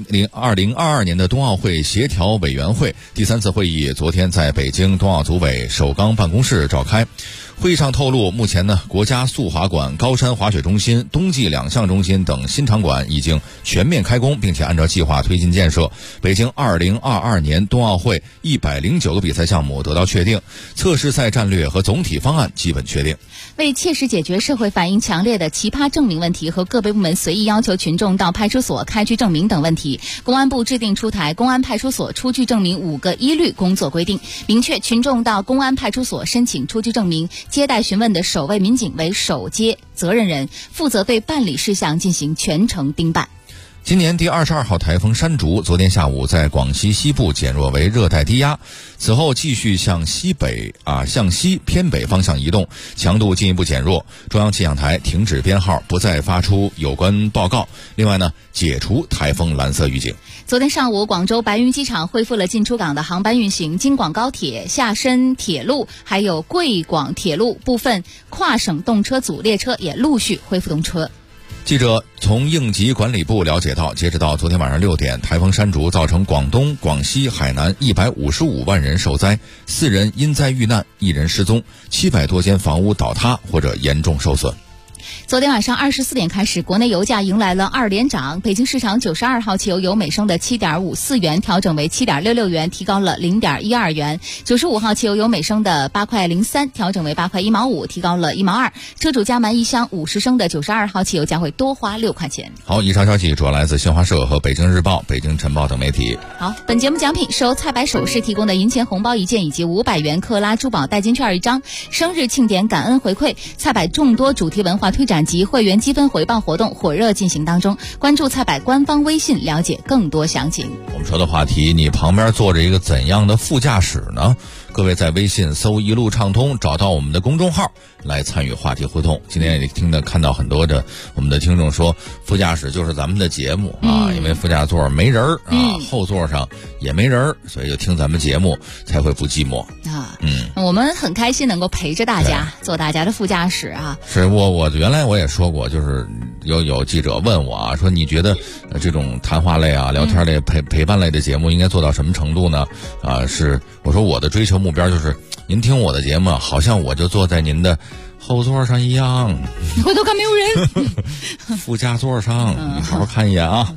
2022年的冬奥会协调委员会第3次会议昨天在北京冬奥组委首钢办公室召开。会议上透露，目前呢，国家速滑馆、高山滑雪中心、冬季2项中心等新场馆已经全面开工，并且按照计划推进建设。北京2022年冬奥会109个比赛项目得到确定，测试赛战略和总体方案基本确定。 为切实解决社会反映强烈的奇葩证明问题和个别部门随意要求群众到派出所开具证明等问题，公安部制定出台《公安派出所出具证明5个一律工作规定》，明确群众到公安派出所申请出具证明，接待询问的首位民警为首接责任人，负责对办理事项进行全程盯办。 今年第22号台风山竹昨天下午在广西西部减弱为热带低压，此后继续向西偏北方向移动，强度进一步减弱。中央气象台停止编号，不再发出有关报告。另外呢，解除台风蓝色预警。 昨天上午，广州白云机场恢复了进出港的航班运行，京广高铁、厦深铁路还有贵广铁路部分跨省动车组列车也陆续恢复动车。 记者从应急管理部了解到，截止到昨天晚上6点，台风山竹造成广东、广西、海南155万人受灾，4人因灾遇难，1人失踪，700多间房屋倒塌或者严重受损。 昨天晚上24点开始，国内油价迎来了2连涨。北京市场92号汽油由每升的 7.54 元调整为 7.66 元，提高了 0.12 元。95号汽油由每升的8块03调整为8块1毛5，提高了1毛2。车主加满1箱50升的92号汽油将会多花6块钱。 好，以上消息主要来自新华社和北京日报、北京晨报等媒体。 好，本节目奖品是由菜百首饰提供的银钱红包1件以及500元克拉珠宝代金券1张。生日庆典感恩回馈，菜百众多主题文化推展及会员积分回报活动火热进行当中，关注菜百官方微信了解更多详情。 我们说的话题，你旁边坐着一个怎样的副驾驶呢？各位在微信搜一路畅通，找到我们的公众号来参与话题互动。今天也看到很多的我们的听众说，副驾驶就是咱们的节目啊，因为副驾座没人啊，后座上也没人，所以就听咱们节目才会不寂寞啊。我们很开心能够陪着大家做大家的副驾驶啊。 是我原来我也说过，就是有记者问我啊，说你觉得这种谈话类啊、聊天类、陪伴类的节目应该做到什么程度呢？是我说我的追求目标就是您听我的节目好像我就坐在您的后座上一样， 回头看没有人副驾座上你好好看一眼啊。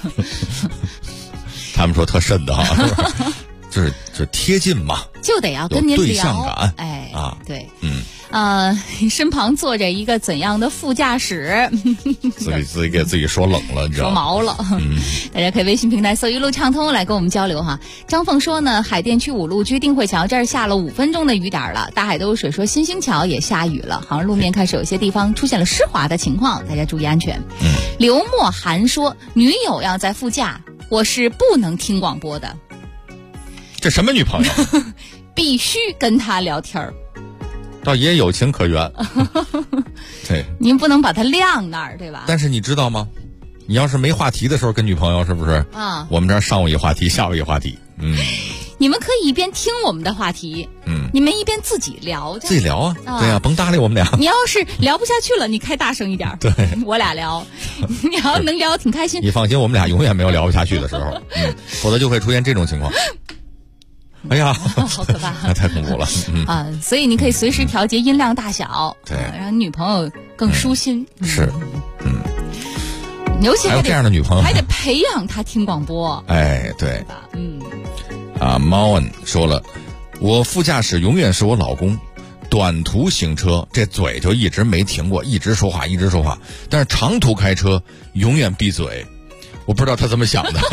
他们说特瘆的哈，就是贴近嘛， 就得要跟您聊对象感。 哎啊， 对，身旁坐着一个怎样的副驾驶？ 自己给自己说冷了，你知道吗？ 说毛了。大家可以微信平台搜一路畅通来跟我们交流哈。张凤说呢，海淀区5路居定慧桥这儿下了5分钟的雨点了。大海都有水说新兴桥也下雨了，好像路面开始有些地方出现了湿滑的情况，大家注意安全。刘墨涵说，女友要在副驾，我是不能听广播的。 这什么女朋友？ 必须跟他聊天儿。 倒也有情可原。对， 您不能把它晾那儿，对吧？ 但是你知道吗？你要是没话题的时候跟女朋友，是不是啊？ 我们这儿上午一话题，下午一话题。 你们可以一边听我们的话题，你们一边自己聊， 自己聊啊。对呀，甭搭理我们俩。 你要是聊不下去了，你开大声一点。 对， 我俩聊，你要能聊挺开心。 你放心，我们俩永远没有聊不下去的时候，否则就会出现这种情况。 哎呀， 好可怕， 那太恐怖了。 啊，所以你可以随时调节音量大小， 对， 让女朋友更舒心。 是， 尤其还有这样的女朋友， 还得培养她听广播。 哎，对，猫恩说了，我副驾驶永远是我老公。短途行车这嘴就一直没停过，一直说话，但是长途开车永远闭嘴，我不知道他怎么想的。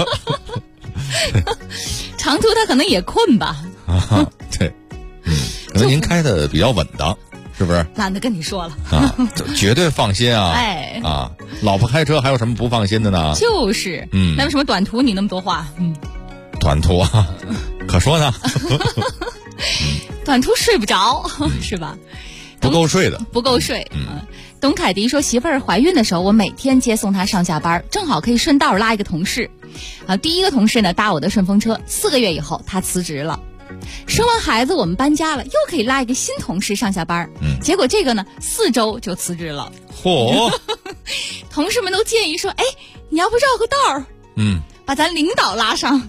长途他可能也困吧。 对，可能您开的比较稳当，是不是？ 懒得跟你说了啊，绝对放心啊！ 哎啊，老婆开车还有什么不放心的呢？ 就是，那为什么短途你那么多话？ 短途啊，可说呢。 短途睡不着是吧？ 不够睡的， 不够睡。董凯迪说，媳妇儿怀孕的时候，我每天接送她上下班，正好可以顺道拉一个同事。第一个同事呢搭我的顺风车，4个月以后他辞职了。生完孩子我们搬家了，又可以拉一个新同事上下班。结果这个呢4周就辞职了。 嚯！ 同事们都建议说，哎，你要不绕个道儿，把咱领导拉上。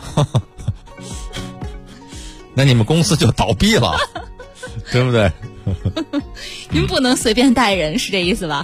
那你们公司就倒闭了，对不对？ 您不能随便带人，是这意思吧？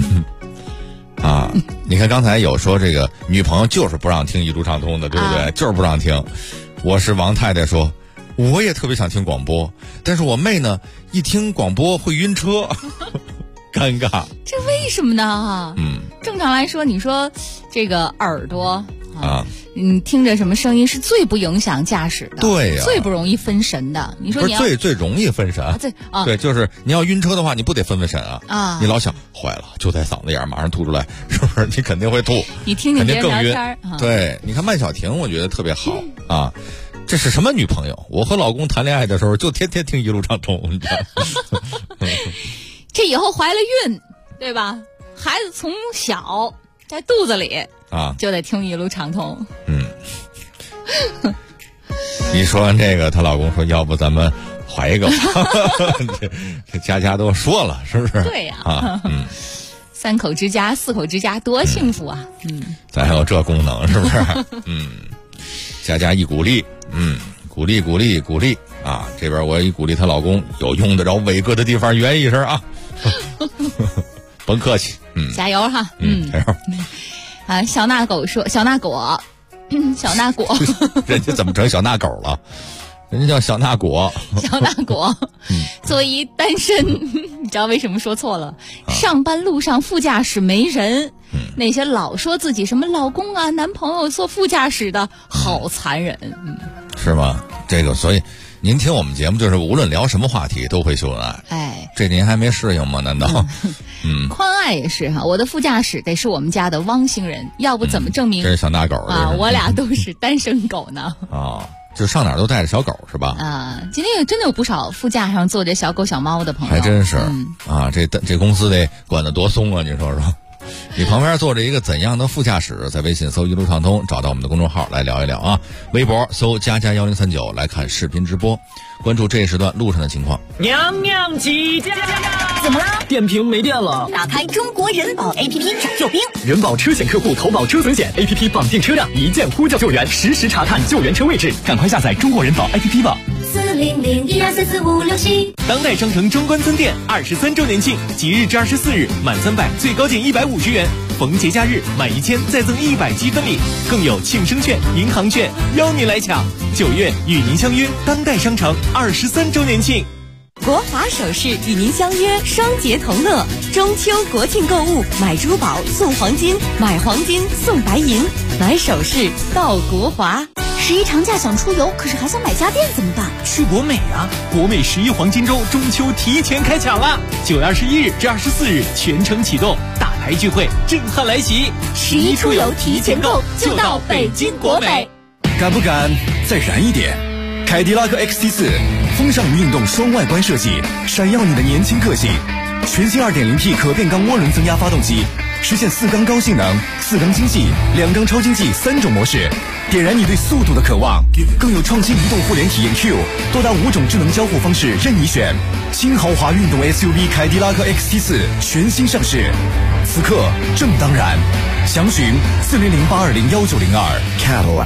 你看刚才有说这个女朋友就是不让听一路畅通的，对不对？就是不让听。我是王太太说，我也特别想听广播，但是我妹呢，一听广播会晕车，尴尬。 这为什么呢？正常来说，你说这个耳朵听着什么声音是最不影响驾驶的， 对呀， 最不容易分神的。你说你要最容易分神，对，就是你要晕车的话，你不得分神啊？你老想坏了，就在嗓子眼马上吐出来，是不是？你肯定会吐， 你听别人聊天。 对，你看曼小婷，我觉得特别好啊。这是什么女朋友？我和老公谈恋爱的时候，就天天听一路畅通，你知道这以后怀了孕，对吧？孩子从小在肚子里就得听一路畅通。 你说完这个，她老公说：“要不咱们怀一个吧？”这家都说了，是不是？ 对呀。3口之家、4口之家，多幸福啊！ 咱还有这功能，是不是？家一鼓励，鼓励啊！这边我一鼓励她老公，有用得着伟哥的地方圆一声啊！甭客气， 加油哈！ 加油！ 小纳果说，小纳果， 人家怎么成小纳狗了？人家叫小纳果。 小纳果，作为一单身，你知道为什么说错了？上班路上副驾驶没人，那些老说自己什么老公啊、男朋友做副驾驶的，好残忍。 是吗？这个，所以您听我们节目，就是无论聊什么话题都会秀恩爱。 哎， 这您还没适应吗？难道？ 宽爱也是哈，我的副驾驶得是我们家的汪星人，要不怎么证明这是小大狗啊？我俩都是单身狗呢。 就上哪儿都带着小狗是吧？ 今天也真的有不少副驾上坐着小狗小猫的朋友， 还真是这公司得管得多松啊！你说说。你旁边坐着一个怎样的副驾驶？在微信搜一路畅通，找到我们的公众号来聊一聊啊。微博搜++1039来看视频直播，关注这一时段路上的情况。 娘娘起驾！ 怎么了？ 电瓶没电了。 打开中国人保 APP 找救兵。 人保车险客户投保车损险 APP 绑定车辆，一键呼叫救援，实时查看救援车位置。赶快下载中国人保 APP 吧。 40012445567。 当代商城中关村店23周年庆，即日至24日，满300最高减150元。逢节假日满1000再赠100积分礼，更有庆生券、银行券，邀您来抢。9月与您相约当代商城23周年庆。 国华首饰与您相约双节同乐，中秋国庆购物买珠宝送黄金，买黄金送白银，买首饰到国华。 11长假想出游，可是还想买家电怎么办？ 去国美啊！国美11黄金周中秋提前开抢了，9月21日至24日全程启动，大牌聚会震撼来袭。 11出游提前购就到北京国美。 敢不敢再燃一点？凯迪拉克 XT4 风尚运动双外观设计，闪耀你的年轻个性。全新 2.0T 可变缸涡轮增压发动机，实现4缸高性能、4缸经济、2缸超经济3种模式，点燃你对速度的渴望。更有创新移动互联体验 Q， 多达5种智能交互方式任你选。轻豪华运动 SUV 凯迪拉克 XT4 全新上市，此刻正当然。详询4008201902 Cadillac。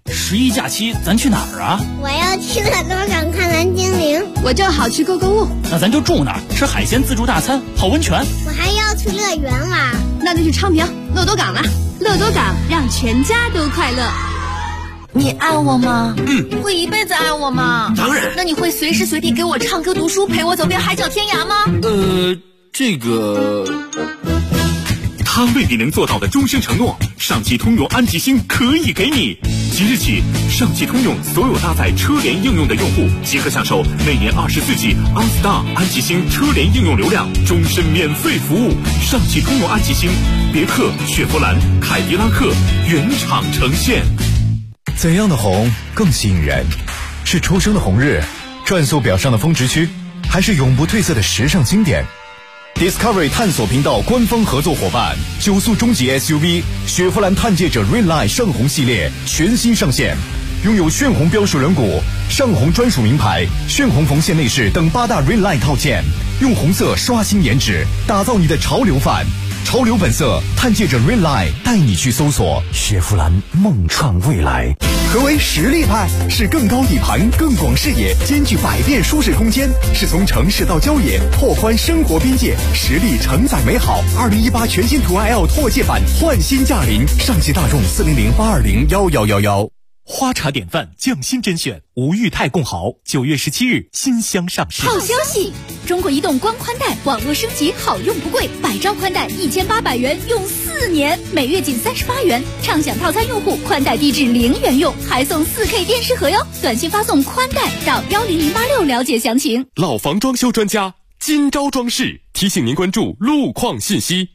11假期咱去哪儿啊？ 我要去乐多港看蓝精灵。 我正好去购物。 那咱就住那儿，吃海鲜自助大餐，泡温泉。 我还要去乐园玩。 那就去昌平乐多港了。乐多港让全家都快乐。 你爱我吗？会一辈子爱我吗？ 当然。 那你会随时随地给我唱歌读书，陪我走遍海角天涯吗？ 这个他未必能做到的终身承诺，上汽通用安吉星可以给你。即日起，上汽通用所有搭载车联应用的用户即可享受每年24G OnStar 安吉星车联应用流量，终身免费服务。上汽通用安吉星，别克、雪佛兰、凯迪拉克原厂呈现。 怎样的红更吸引人？是初升的红日，转速表上的峰值区，还是永不褪色的时尚经典？Discovery 探索频道官方合作伙伴，9速中级 SUV 雪佛兰探界者 Redline 上红系列全新上线，拥有炫红标识轮毂、上红专属名牌、炫红缝线内饰等8大 Redline 套件，用红色刷新颜值，打造你的潮流范。潮流本色，探界者 Redline 带你去搜索雪佛兰，梦创未来。何为实力派？是更高底盘、更广视野，兼具百变舒适空间，是从城市到郊野，拓宽生活边界，实力承载美好。2018全新途安 L 拓界版焕新驾临，上汽大众400-820-1111。 花茶典范匠心甄选吴裕泰共豪9月17日新箱上市。 好消息！中国移动光宽带网络升级好用不贵，100兆宽带1800元用4年，每月仅38元。畅享套餐用户宽带低至0元用，还送4K 电视盒哟。短信发送宽带到10086了解详情。 老房装修专家今朝装饰提醒您关注路况信息。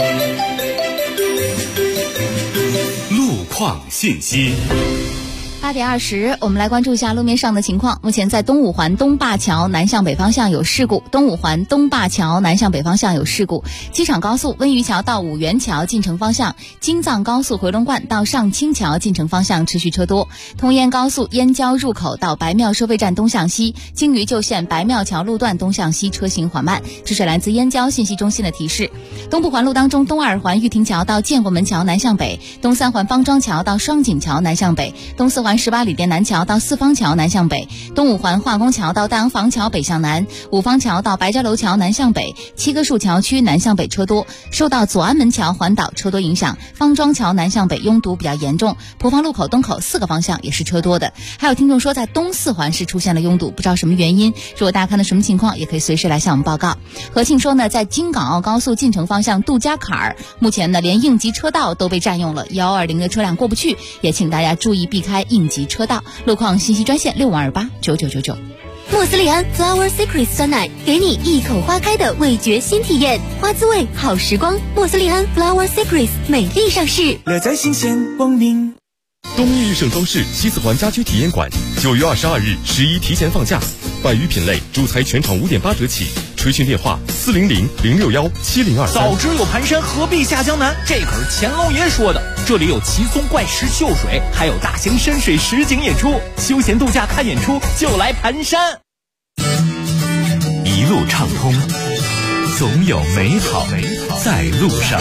路况信息。 8点20，我们来关注一下路面上的情况。目前在东五环东灞桥南向北方向有事故，东五环东灞桥南向北方向有事故。机场高速温榆桥到五原桥进城方向，京藏高速回龙观到上清桥进城方向持续车多。通燕高速燕郊入口到白庙收费站东向西，京渝旧线白庙桥路段东向西车行缓慢。这是来自燕郊信息中心的提示。东部环路当中，东二环玉亭桥到建国门桥南向北，东三环方庄桥到双井桥南向北，东四环18里店南桥到四方桥南向北，东五环化工桥到大洋房桥北向南，五方桥到白家楼桥南向北，七棵树桥区南向北车多。受到左安门桥环岛车多影响，方庄桥南向北拥堵比较严重，蒲房路口东口4个方向也是车多的。还有听众说在东四环是出现了拥堵，不知道什么原因，如果大家看到什么情况也可以随时来向我们报告。何庆说呢，在京港澳高速进城方向杜家坎儿，目前呢连应急车道都被占用了，120的车辆过不去，也请大家注意避开应急车道。路况信息专线65289999。 莫斯利安 Flower Secrets 酸奶，给你一口花开的味觉新体验，花滋味好时光。莫斯利安 Flower Secrets 美丽上市， 乐在新鲜光明。 东义日盛装饰西四环家居体验馆9月22日11提前放假，百余品类主材全场5.8折起，垂询电话400-061-7023。 早知有盘山何必下江南，这可是乾隆爷说的。这里有奇松怪石秀水，还有大型深水实景演出，休闲度假看演出就来盘山。 一路畅通，总有美好在路上。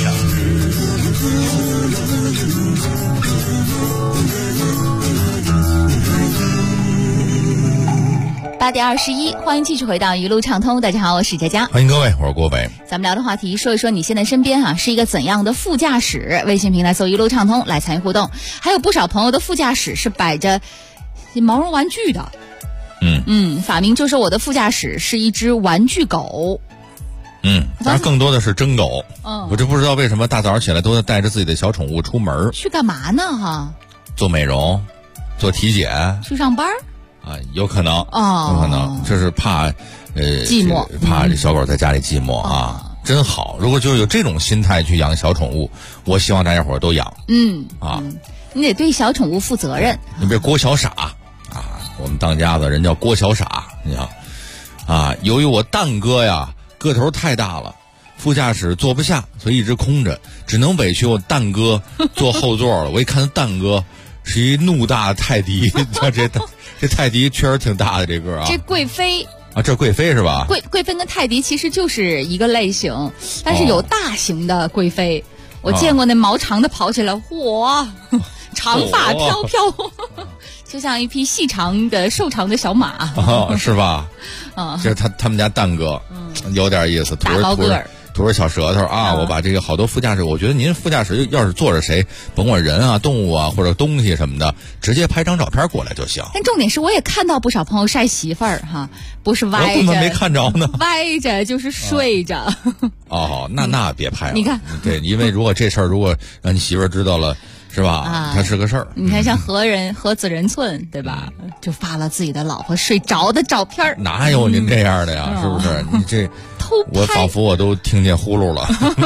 8点21，欢迎继续回到一路畅通。大家好，我是佳佳， 欢迎各位，我是郭伟。 咱们聊的话题，说一说你现在身边是一个怎样的副驾驶？微信平台搜一路畅通来参与互动。还有不少朋友的副驾驶是摆着毛绒玩具的。法明就说我的副驾驶是一只玩具狗。 当然更多的是真狗。我就不知道为什么大早上起来都在带着自己的小宠物出门去干嘛呢？ 做美容，做体检， 去上班。 有可能有可能，这是怕寂寞， 怕这小狗在家里寂寞啊，真好。如果就有这种心态去养小宠物，我希望大家伙都养。 你得对小宠物负责任。 你别郭小傻我们当家的人叫郭小傻，你看由于我蛋哥呀个头太大了，副驾驶坐不下，所以一直空着，只能委屈我蛋哥坐后座了。我一看蛋哥是一怒大的泰迪，这泰迪确实挺大的这个这贵妃这贵妃是吧？ 贵妃跟泰迪其实就是一个类型，但是有大型的贵妃，我见过那毛长的跑起来， 长发飘飘，就像一匹细长的瘦长的小马， 是吧？这是他们家蛋哥，有点意思， 大高个儿。 吐着小舌头啊！我把这个好多副驾驶，我觉得您副驾驶要是坐着谁，甭管人啊、动物啊或者东西什么的，直接拍张照片过来就行。 但重点是，我也看到不少朋友晒媳妇儿哈，不是歪着， 我根本没看着呢， 歪着就是睡着。 哦，那别拍了。 你看， 对，因为如果这事儿如果让你媳妇儿知道了。是吧？它是个事儿。 你看，像何子人寸，对吧？就发了自己的老婆睡着的照片。 哪有您这样的呀？是不是？你这偷拍， 我仿佛我都听见呼噜了。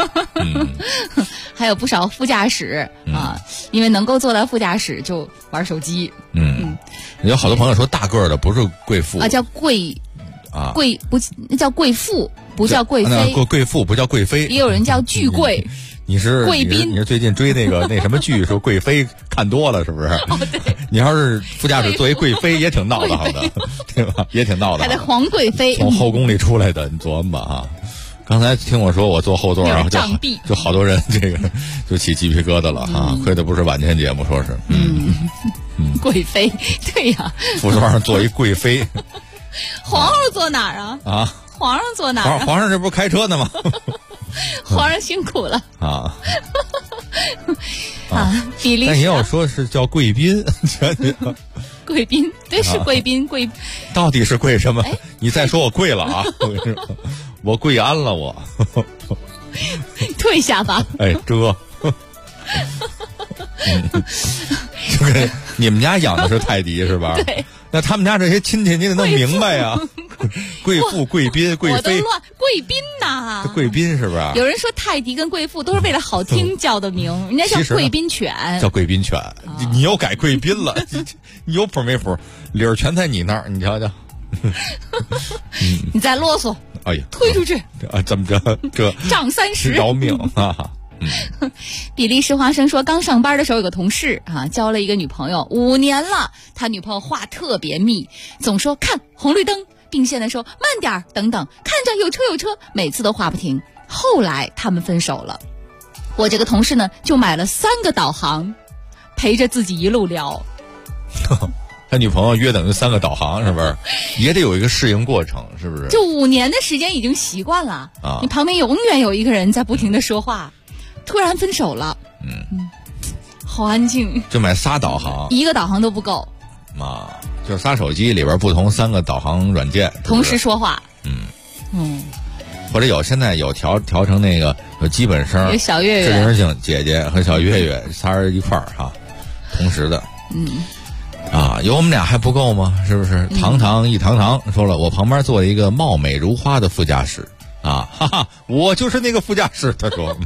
还有不少副驾驶啊，因为能够坐到副驾驶就玩手机。 有好多朋友说大个儿的不是贵妇啊，叫贵啊，贵不那叫贵妇，不叫贵妃。 贵妇不叫贵妃， 也有人叫巨贵。 你是贵宾？ 你是最近追那什么剧，说贵妃看多了是不是？ 哦，对。 你要是副驾驶作为贵妃，也挺闹得好的，对吧？也挺闹的。 还得皇贵妃从后宫里出来的，你琢磨吧啊！刚才听我说我坐后座，然后就好多人这个就起鸡皮疙瘩了啊！亏得不是晚间节目，说是贵妃，对呀。 副座上坐一贵妃， 皇上坐哪儿啊？ 啊， 皇上坐哪儿？ 皇上这不是开车呢吗？ 皇上辛苦了啊！ 比利时， 但也有说是叫贵宾， 贵宾对是贵宾贵， 到底是贵什么？你再说我贵了啊！我贵安了我， 退下吧。 哎，这，就跟你们家养的是泰迪是吧？ 对。 那他们家这些亲戚你得弄明白呀。贵妇、贵宾、贵妃， 我都乱。贵宾呐， 贵宾是不是？ 有人说泰迪跟贵妇都是为了好听叫的名，人家叫贵宾犬， 叫贵宾犬。你又改贵宾了，你有谱没谱？理儿全在你那儿，你瞧瞧。 你再啰嗦， 哎呀， 推出去啊！怎么着？这涨30， 饶命啊！ 比利时华生说，刚上班的时候有个同事啊，交了一个女朋友5年了，他女朋友话特别密，总说看红绿灯，并现在说慢点等等，看着有车，每次都话不停。后来他们分手了，我这个同事呢就买了3个导航，陪着自己一路聊。 他女朋友约等于3个导航，是不是？也得有一个适应过程，是不是？ 就5年的时间已经习惯了啊！你旁边永远有一个人在不停的说话，突然分手了，好安静。 就买仨导航 ，1个导航都不够啊！就仨手机里边不同3个导航软件同时说话， 或者现在有调成那个有基本声， 有小月月、 志玲性姐姐和小月月仨人一块儿哈，同时的，有我们俩还不够吗？是不是？堂一堂说了，我旁边坐了一个貌美如花的副驾驶啊，哈哈，我就是那个副驾驶。他说，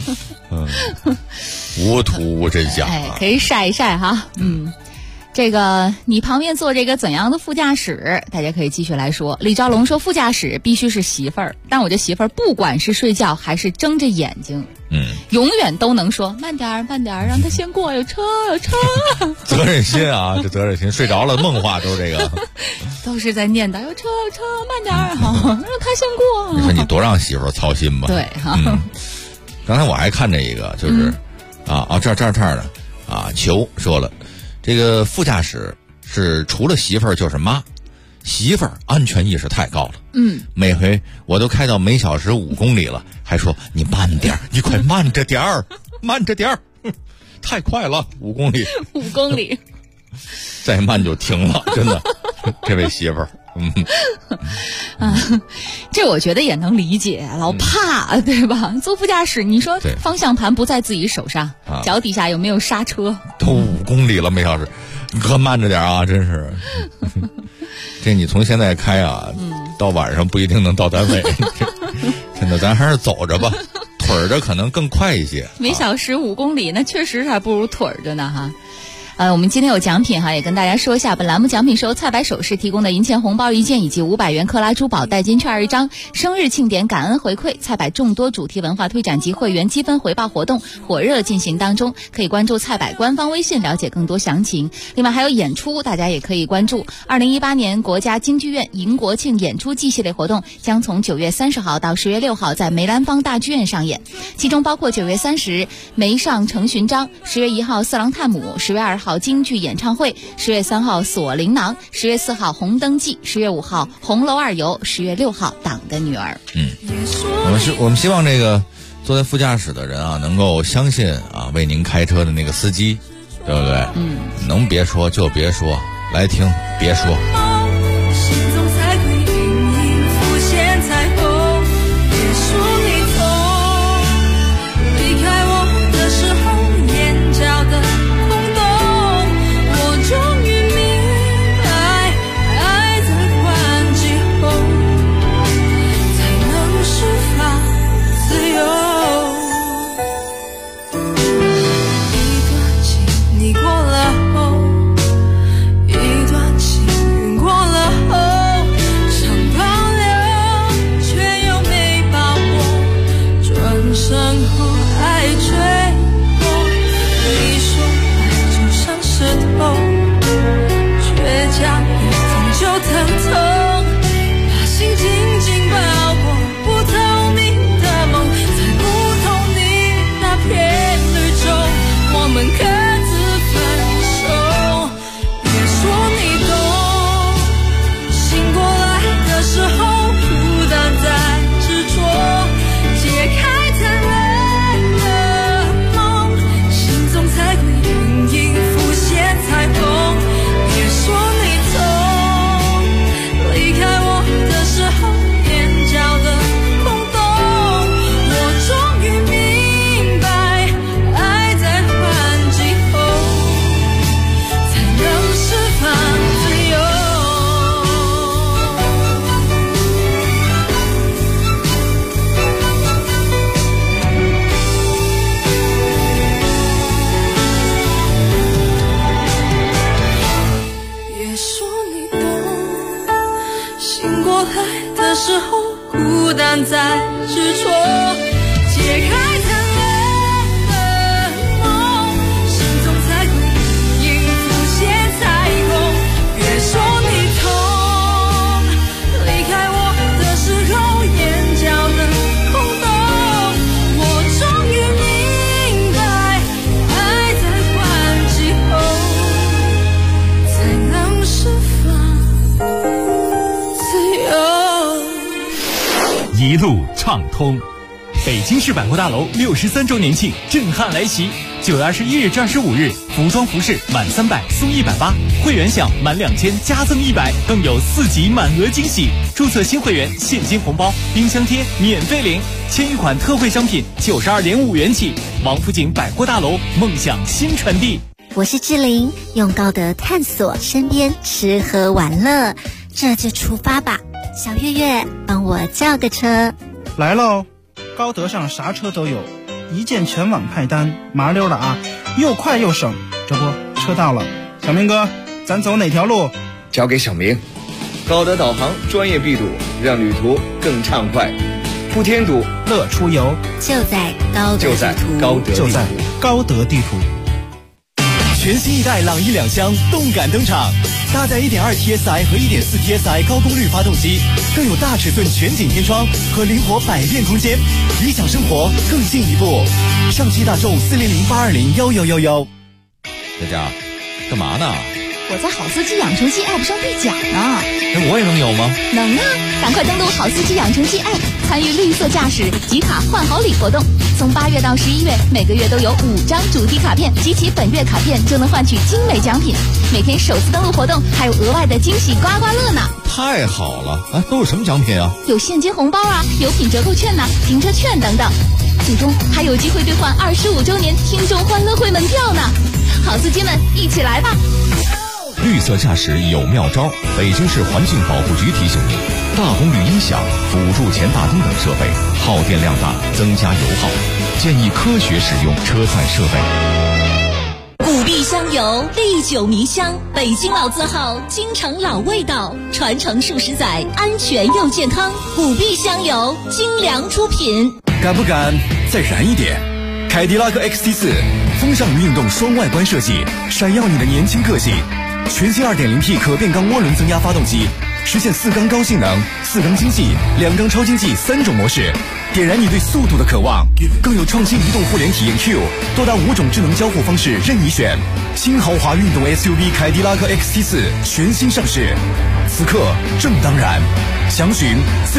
无图无真相， 可以晒一晒哈，这个你旁边坐这个怎样的副驾驶？大家可以继续来说。李兆龙说，副驾驶必须是媳妇儿，但我这媳妇儿不管是睡觉还是睁着眼睛，永远都能说慢点儿，让他先过，有车。 责任心啊，这责任心，睡着了梦话都是这个， 都是在念叨有车，慢点儿，好，让他先过。 你说你多让媳妇儿操心吧？ 对哈。 刚才我还看这一个，就是这儿的啊，球说了。这个副驾驶是除了媳妇儿就是妈，媳妇儿安全意识太高了。每回我都开到每小时5公里了，还说你慢点儿，你快慢着点儿，太快了，5公里 ，5公里， 再慢就停了，真的，这位媳妇儿。 这我觉得也能理解，老怕对吧？坐副驾驶，你说方向盘不在自己手上，脚底下有没有刹车？ 都5公里了每小时，你可慢着点啊！真是，这你从现在开啊，到晚上不一定能到单位。真的，咱还是走着吧，腿着可能更快一些。 每小时5公里，那确实还不如腿着呢哈。 我们今天有奖品哈，也跟大家说一下，本栏目奖品是由菜百首饰提供的银钱红包1件以及500元克拉珠宝代金券1张。生日庆典感恩回馈，菜百众多主题文化推展及会员积分回报活动火热进行当中，可以关注菜百官方微信了解更多详情。另外还有演出，大家也可以关注2018年国家京剧院迎国庆演出季系列活动，将从9月30号到10月6号在梅兰芳大剧院上演，其中包括9月30梅上程勋章，10月1号四郎探母，10月2号京剧演唱会，10月3号锁麟囊，10月4号红灯记，10月5号红楼二游，10月6号党的女儿。 我们希望这个坐在副驾驶的人啊，能够相信啊，为您开车的那个司机，对不对？能别说就别说，来听别说。 一路畅通。北京市百货大楼63周年庆震撼来袭，9月21日至25日，服装服饰满300送180，会员享满2000加赠100，更有4级满额惊喜。注册新会员现金红包、冰箱贴免费领，签一款特惠商品92.5元起。王府井百货大楼，梦想新传递。 我是志玲，用高德探索身边吃喝玩乐，这就出发吧。小月月，帮我叫个车。 来喽！高德上啥车都有，一键全网派单，麻溜的啊，又快又省。这不，车到了，小明哥，咱走哪条路？ 交给小明。高德导航专业闭堵，让旅途更畅快，不添堵， 乐出游。 就在高德地图， 就在高德地图。 全新一代朗逸两厢动感登场，搭载 1.2 TSI 和 1.4 TSI 高功率发动机，更有大尺寸全景天窗和灵活百变空间，理想生活更进一步。上汽大众400-820-1111。 佳佳，干嘛呢？ 我在好司机养成记 App 上兑奖呢。 我也能有吗？ 能啊！赶快登录好司机养成记 App， 参与绿色驾驶集卡换好礼活动。从8月到11月，每个月都有5张主题卡片，集齐本月卡片就能换取精美奖品。每天首次登录活动还有额外的惊喜刮刮乐呢！ 太好了！哎，都有什么奖品啊？ 有现金红包啊，有品折扣券呐、停车券等等。最终还有机会兑换25周年听众欢乐会门票呢！好司机们，一起来吧！ 绿色驾驶有妙招，北京市环境保护局提醒您：大功率音响、辅助前大灯等设备耗电量大，增加油耗，建议科学使用车载设备。 古碧香油，历久弥香，北京老字号，京城老味道，传承数十载，安全又健康。古碧香油，精良出品。 敢不敢再燃一点？凯迪拉克 XT4 风尚运动双外观设计，闪耀你的年轻个性。全新 2.0T 可变缸涡轮增压发动机，实现4缸高性能、4缸经济、2缸超经济3种模式，点燃你对速度的渴望。更有创新移动互联体验 Q， 多达5种智能交互方式任你选。新豪华运动 SUV 凯迪拉克 XT4 全新上市，此刻正当然。详询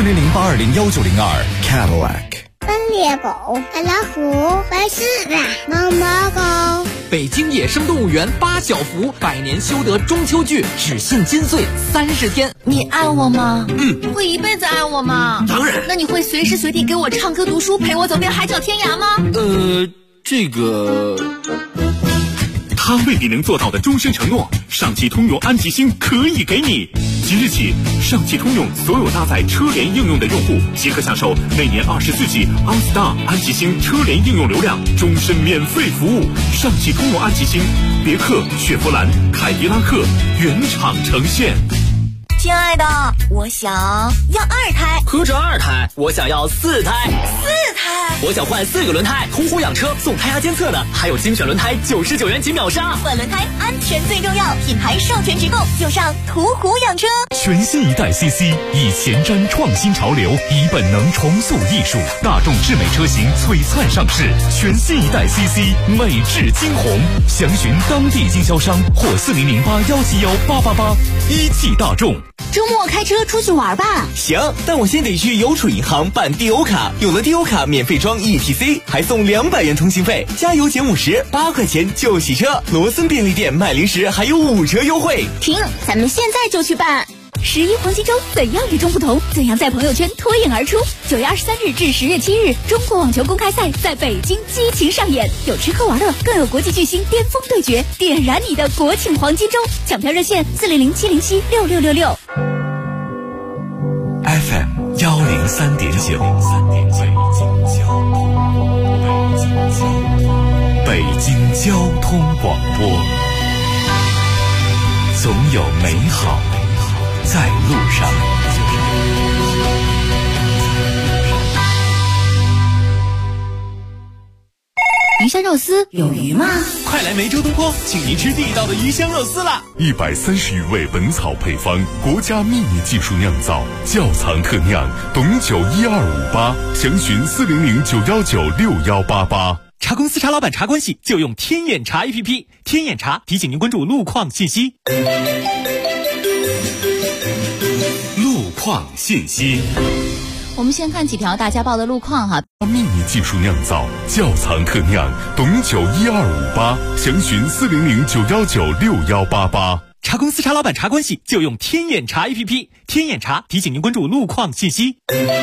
4008201902 Cadillac。 斑鬣狗、大老虎、白狮子、猫猫狗。 北京野生动物园八小福百年修得中秋剧只限金穗30天。 你爱我吗？会一辈子爱我吗？ 当然。 那你会随时随地给我唱歌读书，陪我走遍海角天涯吗？ 这个他未必能做到的终身承诺，上汽通用安吉星可以给你。即日起，上汽通用所有搭载车联应用的用户即可享受每年24G OnStar 安吉星车联应用流量终身免费服务。上汽通用安吉星，别克、雪佛兰、凯迪拉克原厂呈现。 亲爱的，我想要2胎。 何止2胎，我想要4胎。 4胎， 我想换4个轮胎，途虎养车送胎压监测的，还有精选轮胎99元起秒杀。 换轮胎安全最重要，品牌授权直购就上途虎养车。 全新一代 CC 以前瞻创新潮流，以本能重塑艺术，大众智美车型璀璨上市。全新一代 CC 美质惊鸿，详询当地经销商或4008171888。一汽大众。 周末开车出去玩吧。 行，但我先得去邮储银行办 DO 卡，有了 DO 卡免费装 ETC， 还送200元通信费，加油减50，8块钱就洗车。罗森便利店买零食还有5折优惠。 停，咱们现在就去办。11黄金周怎样与众不同？怎样在朋友圈脱颖而出？9月23日至10月7日，中国网球公开赛在北京激情上演，有吃喝玩乐，更有国际巨星巅峰对决，点燃你的国庆黄金周！抢票热线400-707-6666。 FM 103.9，北京交通广播，总有美好在路上。 鱼香肉丝有鱼吗？ 快来梅州东坡，请您吃地道的鱼香肉丝啦 ！130余味本草配方，国家秘密技术酿造，窖藏特酿，董酒12588，详询40091961888。 茶公司茶老板茶关系就用天眼茶 APP， 天眼茶提醒您关注路况信息。 路况信息。 我们先看几条大家报的路况哈。 秘密技术酿造，窖藏特酿，董酒12588，详询40091961888。 茶公司茶老板茶关系就用天眼茶 APP， 天眼茶提醒您关注路况信息。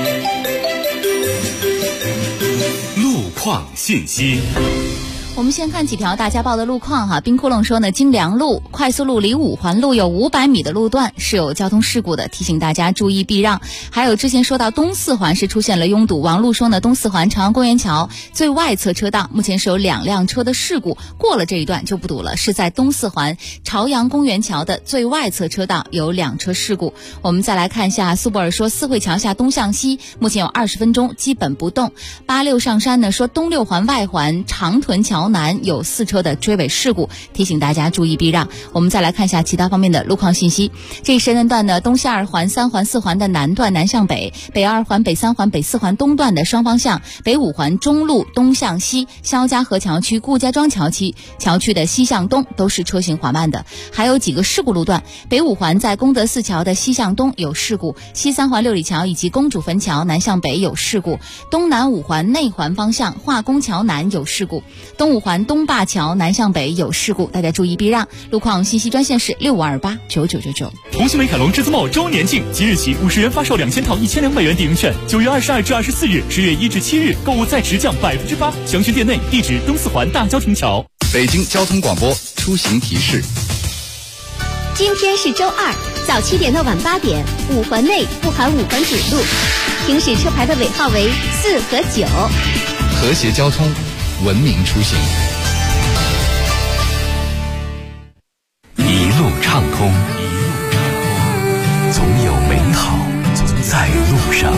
路况信息。 我们先看几条大家报的路况哈。冰窟窿说呢，京良路快速路离5环路有500米的路段是有交通事故的，提醒大家注意避让。还有之前说到东4环是出现了拥堵，王璐说呢，东4环朝阳公园桥最外侧车道目前是有2辆车的事故，过了这一段就不堵了，是在东4环朝阳公园桥的最外侧车道有2车事故。我们再来看一下苏泊尔说，四惠桥下东向西目前有20分钟基本不动。86上山呢说，东6环外环长屯桥南有4车的追尾事故，提醒大家注意避让。我们再来看一下其他方面的路况信息。这一时间段呢，东西2环、3环、4环的南段南向北，北2环、北3环、北4环东段的双方向，北5环中路东向西，肖家河桥区、顾家庄桥区的西向东都是车行缓慢的。还有几个事故路段，北5环在功德寺桥的西向东有事故，西3环六里桥以及公主坟桥南向北有事故，东南5环内环方向化工桥南有事故，东5环东坝桥南向北有事故，大家注意避让。路况信息专线是65289999。 同心美凯龙至尊茂周年庆，即日起50元发售2000套1200元抵用券，9月22至24日，10月1至7日购物再直降8%，详询店内，地址东4环大交亭桥。 北京交通广播出行提示： 今天是周二，早7点到晚8点，5环内不含5环主路，行驶车牌的尾号为4和9。 和谐交通，文明出行。 路畅通，总有美好在路上。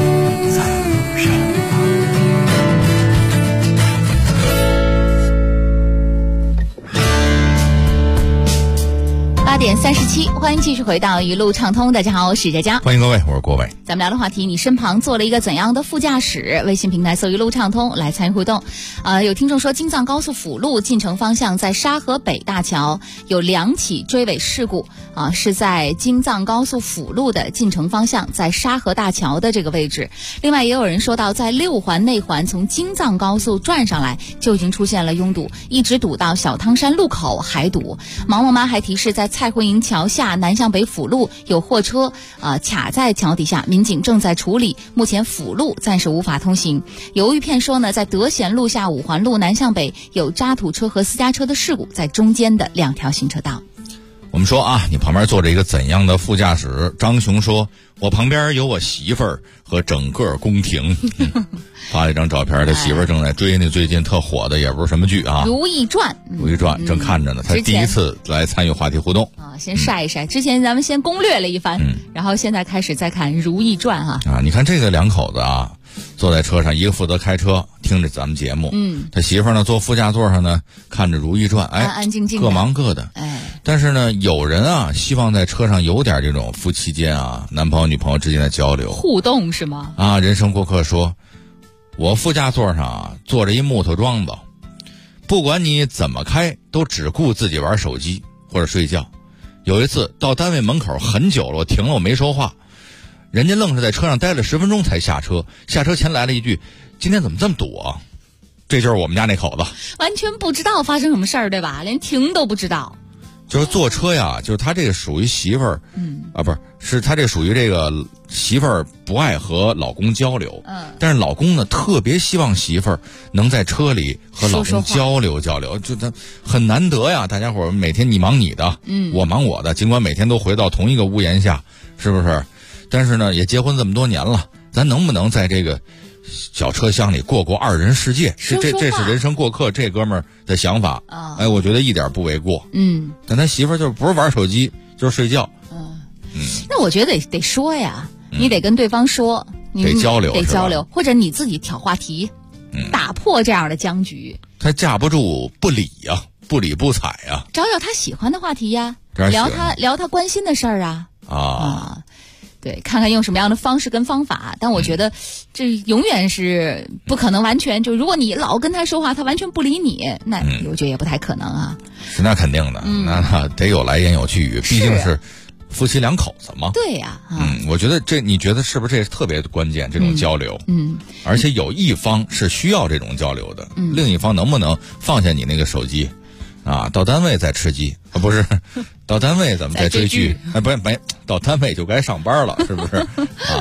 8点37，欢迎继续回到一路畅通。大家好，我是佳佳， 欢迎各位，我是郭伟。 咱们聊的话题，你身旁坐了一个怎样的副驾驶？微信平台搜一路畅通来参与互动。有听众说，京藏高速辅路进城方向在沙河北大桥有2起追尾事故是在京藏高速辅路的进城方向，在沙河大桥的这个位置。另外也有人说到，在6环内环从京藏高速转上来就已经出现了拥堵，一直堵到小汤山路口还堵。毛毛妈还提示，在蔡慧营桥下南向北辅路有货车卡在桥底下，民警正在处理，目前辅路暂时无法通行。有预片说呢，在德贤路下5环路南向北有渣土车和私家车的事故，在中间的2条行车道。 我们说你旁边坐着一个怎样的副驾驶？张雄说，我旁边有我媳妇儿和整个宫廷。发了一张照片，他媳妇儿正在追那最近特火的，也不是什么剧啊， 如懿传。 如懿传正看着呢，他第一次来参与话题互动先晒一晒。之前咱们先攻略了一番，然后现在开始再看如懿传你看这个2口子坐在车上，一个负责开车听着咱们节目，他媳妇儿呢坐副驾座上呢看着如懿传， 安安静静各忙各的。但是呢，有人希望在车上有点这种夫妻间男朋友女朋友之间的交流互动，是吗？ 人生过客说，我副驾座上坐着一木头桩子，不管你怎么开都只顾自己玩手机或者睡觉。有一次到单位门口很久了，我停了，我没说话，人家愣是在车上待了10分钟才下车，下车前来了一句，今天怎么这么堵啊？这就是我们家那口子， 完全不知道发生什么事儿，对吧？连停都不知道。 就是坐车就是他这个属于媳妇儿，不是他这属于这个媳妇儿不爱和老公交流，但是老公呢特别希望媳妇儿能在车里和老公交流交流，就他很难得呀。大家伙儿每天你忙你的，我忙我的，尽管每天都回到同一个屋檐下，是不是？但是呢，也结婚这么多年了，咱能不能在这个小车厢里过2人世界？这是人生过客这哥们儿的想法我觉得一点不为过。但他媳妇儿就是不是玩手机就是睡觉。 那我觉得得说呀，你得跟对方说，你得交流， 或者你自己挑话题，打破这样的僵局。 他架不住不理不理不睬找他喜欢的话题呀，聊他关心的事儿对，看看用什么样的方式跟方法。但我觉得这永远是不可能完全如果你老跟他说话，他完全不理你，那我觉得也不太可能是那肯定的，那得有来言有去语，毕竟是夫妻2口子嘛。 对呀， 我觉得你觉得是不是这特别关键？这种交流，而且有一方是需要这种交流的，另一方能不能放下你那个手机到单位再吃鸡不是，到单位咱们再追剧，不是没到单位就该上班了，是不是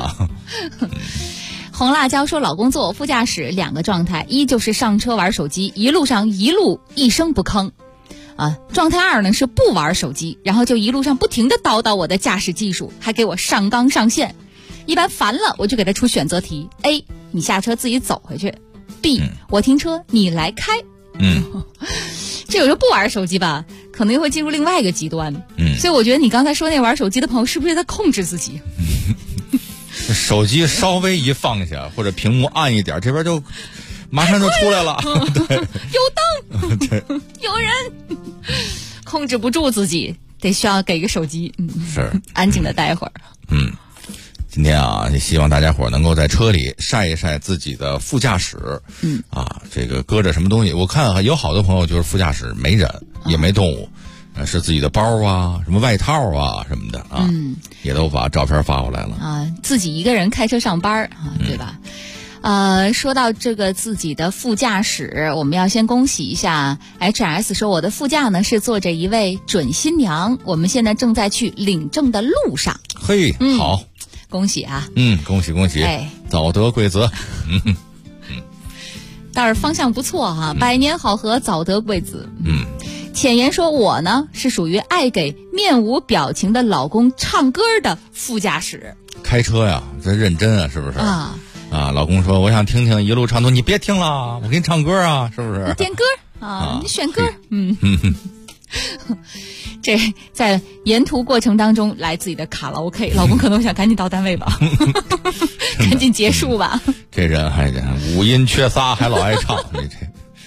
红辣椒说，老公坐我副驾驶2个状态，一就是上车玩手机，一路上一声不吭状态2呢是不玩手机，然后就一路上不停地叨叨我的驾驶技术，还给我上纲上线。一般烦了我就给他出选择题， A 你下车自己走回去， B 我停车你来开。这有时候不玩手机吧，可能会进入另外一个极端。所以我觉得你刚才说那玩手机的朋友是不是在控制自己？ 手机稍微一放下或者屏幕暗一点，这边就马上就出来了。对， 有灯，对，有人，控制不住自己，得需要给个手机， 是安静的待会儿。 今天也希望大家伙能够在车里晒一晒自己的副驾驶，这个搁着什么东西。我看有好多朋友就是副驾驶没人也没动物，是自己的包什么外套什么的也都把照片发过来了自己一个人开车上班对吧？说到这个自己的副驾驶，我们要先恭喜一下 HS 说，我的副驾呢是坐着一位准新娘，我们现在正在去领证的路上。 嘿，好， 恭喜恭喜恭喜，早得贵子。 倒是方向不错百年好合，早得贵子。浅言说，我呢是属于爱给面无表情的老公唱歌的副驾驶。 开车呀这认真是不是老公说我想听听一路畅通，你别听了，我给你唱歌是不是？ 点歌你选歌。 这在沿途过程当中来自己的卡拉 OK， 老公可能想赶紧到单位吧，赶紧结束吧。 这人还五音缺仨，还老爱唱，你这。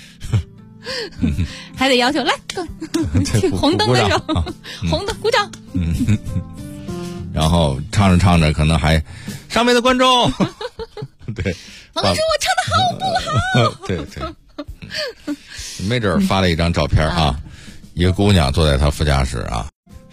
还得要求来红灯的时候，红灯鼓掌。 然后唱着唱着，可能还上面的观众，对， 王老师我唱的好不好？ 对，没准发了一张照片啊，一个姑娘坐在他副驾驶啊，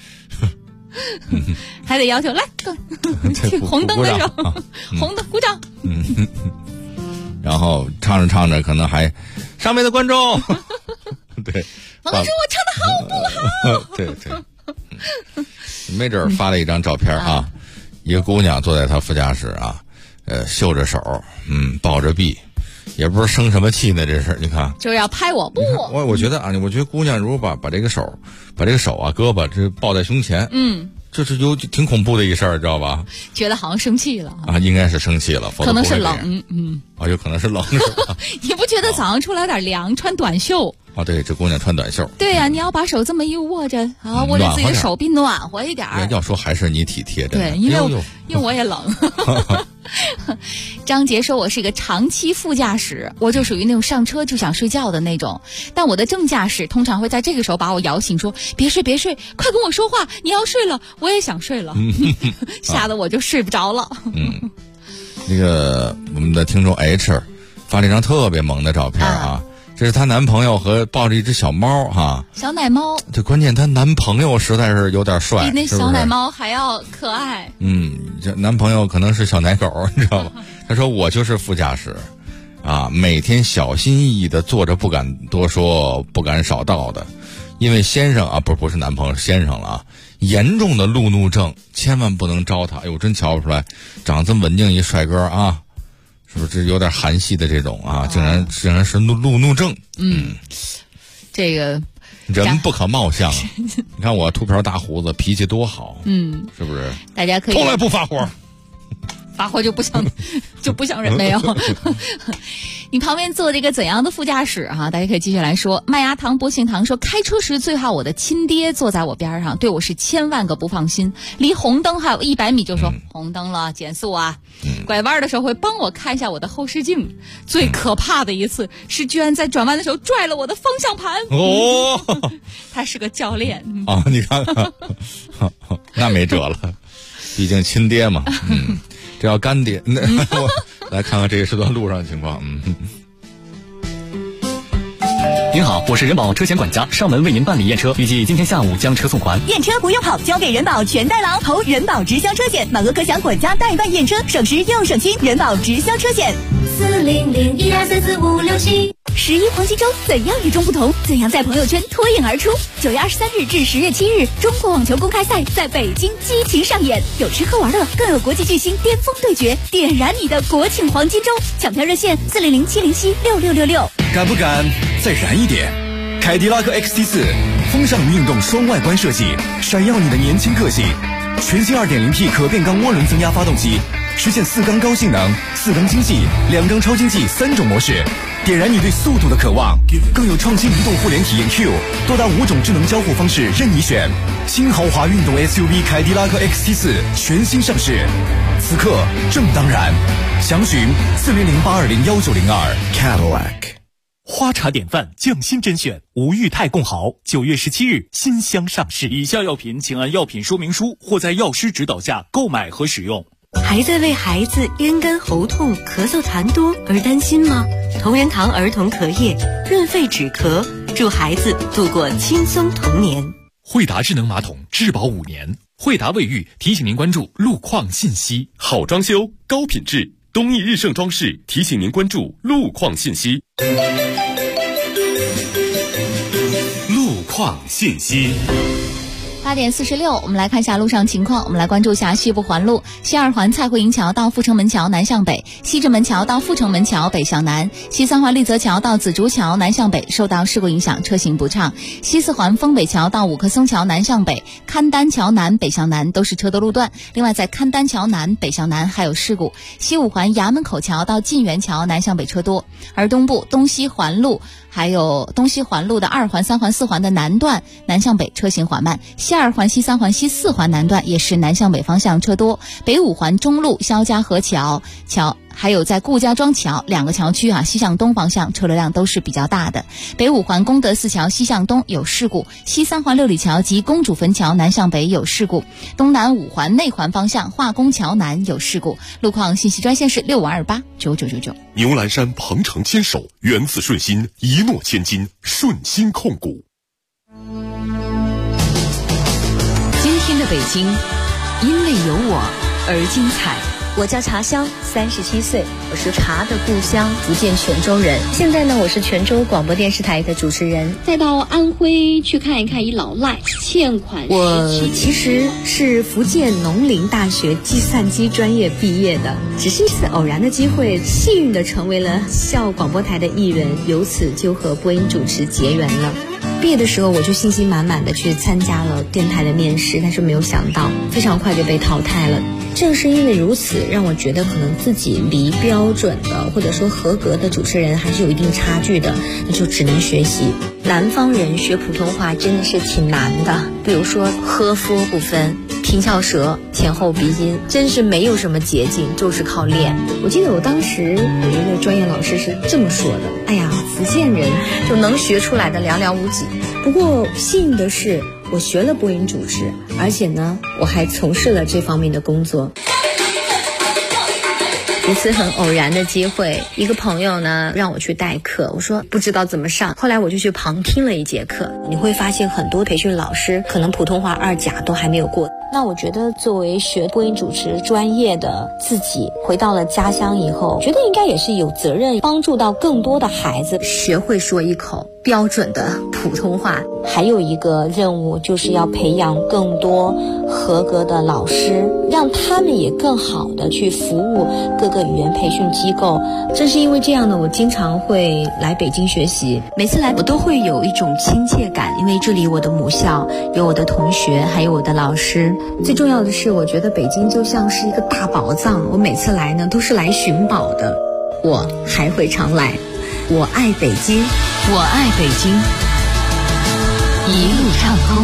还得要求来红灯的时候，红灯鼓掌。 然后唱着唱着，可能还上面的观众，对， 王老师我唱的好不好？ 对，没准发了一张照片啊，一个姑娘坐在他副驾驶啊，绣着手，抱着臂，也不知道生什么气呢，这是你看， 就是要拍我不？ 我觉得啊，我觉得姑娘如果把这个手啊胳膊这抱在胸前，这是挺恐怖的一事儿，知道吧？ 觉得好像生气了啊，应该是生气了， 可能是冷， 有可能是冷是吧？ 你不觉得早上出来有点凉，穿短袖？ 啊，对，这姑娘穿短袖。 对呀，你要把手这么一握着啊，握着自己的手臂暖和一点。 要说还是你体贴的。 对，因为我也冷。张杰说我是一个长期副驾驶，我就属于那种上车就想睡觉的那种，但我的正驾驶通常会在这个时候把我摇醒，说别睡，快跟我说话，你要睡了，我也想睡了，吓得我就睡不着了。 那个我们的听众 H 发了一张特别萌的照片啊。这是她男朋友和抱着一只小猫哈， 小奶猫。 这关键她男朋友实在是有点帅， 比那小奶猫还要可爱。 这男朋友可能是小奶狗，你知道吗？他说我就是副驾驶，啊，每天小心翼翼的坐着，不敢多说，不敢少道的，因为先生啊，不是男朋友，先生了啊，严重的路怒症，千万不能招他。哎呦，真瞧不出来，长这么文静一帅哥啊。是不是有点韩系的这种啊？竟然是路怒症。 这个人不可貌相啊！你看我秃瓢大胡子，脾气多好。是不是？ 大家可以从来不发火， 发火就不像人没有。你旁边坐着一个怎样的副驾驶哈？大家可以继续来说。麦芽糖薄杏糖说，开车时最好我的亲爹坐在我边上，对我是千万个不放心。离红灯还有100米就说红灯了，减速啊。拐弯的时候会帮我看一下我的后视镜。最可怕的一次是居然在转弯的时候拽了我的方向盘。他是个教练啊，你看看，那没辙了，毕竟亲爹嘛。这要干爹，来看看这这段路上的情况。 您好，我是人保车险管家，上门为您办理验车，预计今天下午将车送还。 验车不用跑，交给人保全代劳，投人保直销车险，满额可享管家代办验车，省时又省心。人保直销车险，40012344567。11黄金周怎样与众不同？怎样在朋友圈脱颖而出？9月23日至10月7日，中国网球公开赛在北京激情上演，有吃喝玩乐，更有国际巨星巅峰对决，点燃你的国庆黄金周！抢票热线400-707-6666。 敢不敢再燃一点？凯迪拉克 XT4 风尚运动双外观设计，闪耀你的年轻个性。全新 2.0T 可变缸涡轮增压发动机，实现4缸高性能、4缸经济、2缸超经济3种模式，点燃你对速度的渴望。更有创新移动互联体验 Q， 多达5种智能交互方式任你选。新豪华运动 SUV 凯迪拉克 XT4 全新上市，此刻正当然。详询400-820-1902 Cadillac。 花茶典范匠心甄选吴裕泰共好9月17日新箱上市，以下药品请按药品说明书或在药师指导下购买和使用。 还在为孩子咽干喉痛、咳嗽痰多而担心吗？同仁堂儿童咳液润肺止咳，助孩子度过轻松童年。 惠达智能马桶质保5年。惠达卫浴提醒您关注路况信息。 好装修高品质，东义日盛装饰提醒您关注路况信息。 路况信息。 8点46，我们来看一下路上情况。我们来关注一下西部环路，西二环蔡慧营桥到阜成门桥南向北，西直门桥到阜成门桥北向南，西三环立泽桥到紫竹桥南向北受到事故影响，车行不畅。西四环丰北桥到五棵松桥南向北，勘丹桥南北向南都是车多路段。另外在勘丹桥南北向南还有事故。西五环衙门口桥到晋源桥南向北车多，而东部东西环路还有东西环路的2环、3环、4环的南段南向北车行缓慢，西2环、西3环、西4环南段也是南向北方向车多。北5环中路肖家河桥还有在顾家庄桥2个桥区西向东方向车流量都是比较大的。北5环功德寺桥西向东有事故，西3环六里桥及公主坟桥南向北有事故，东南5环内环方向化工桥南有事故。路况信息专线是65289999。 牛栏山鹏程牵手，源自顺心，一诺千金，顺心控股。 今天的北京，因为有我而精彩。 我叫茶香，37岁，我是茶的故乡福建泉州人。现在呢，我是泉州广播电视台的主持人。 再到安徽去看一看一老赖欠款。 我其实是福建农林大学计算机专业毕业的，只是一次偶然的机会，幸运的成为了校广播台的艺人，由此就和播音主持结缘了。毕业的时候我就信心满满的去参加了电台的面试，但是没有想到非常快就被淘汰了。正是因为如此，让我觉得可能自己离标准的或者说合格的主持人还是有一定差距的，那就只能学习。南方人学普通话真的是挺难的，比如说呵夫不分，平翘舌，前后鼻音，真是没有什么捷径，就是靠练。我记得我当时有一个专业老师是这么说的：哎呀，福建人就能学出来的寥寥无几。不过幸运的是，我学了播音主持，而且呢，我还从事了这方面的工作。一次很偶然的机会，一个朋友呢让我去代课，我说不知道怎么上，后来我就去旁听了一节课。你会发现很多培训老师可能普通话2甲都还没有过。那我觉得作为学播音主持专业的自己，回到了家乡以后，觉得应该也是有责任帮助到更多的孩子学会说一口标准的普通话。还有一个任务就是要培养更多合格的老师，让他们也更好的去服务各个语言培训机构。正是因为这样呢，我经常会来北京学习，每次来我都会有一种亲切感，因为这里有我的母校，有我的同学，还有我的老师。最重要的是，我觉得北京就像是一个大宝藏，我每次来呢都是来寻宝的，我还会常来。我爱北京， 我爱北京，一路畅通。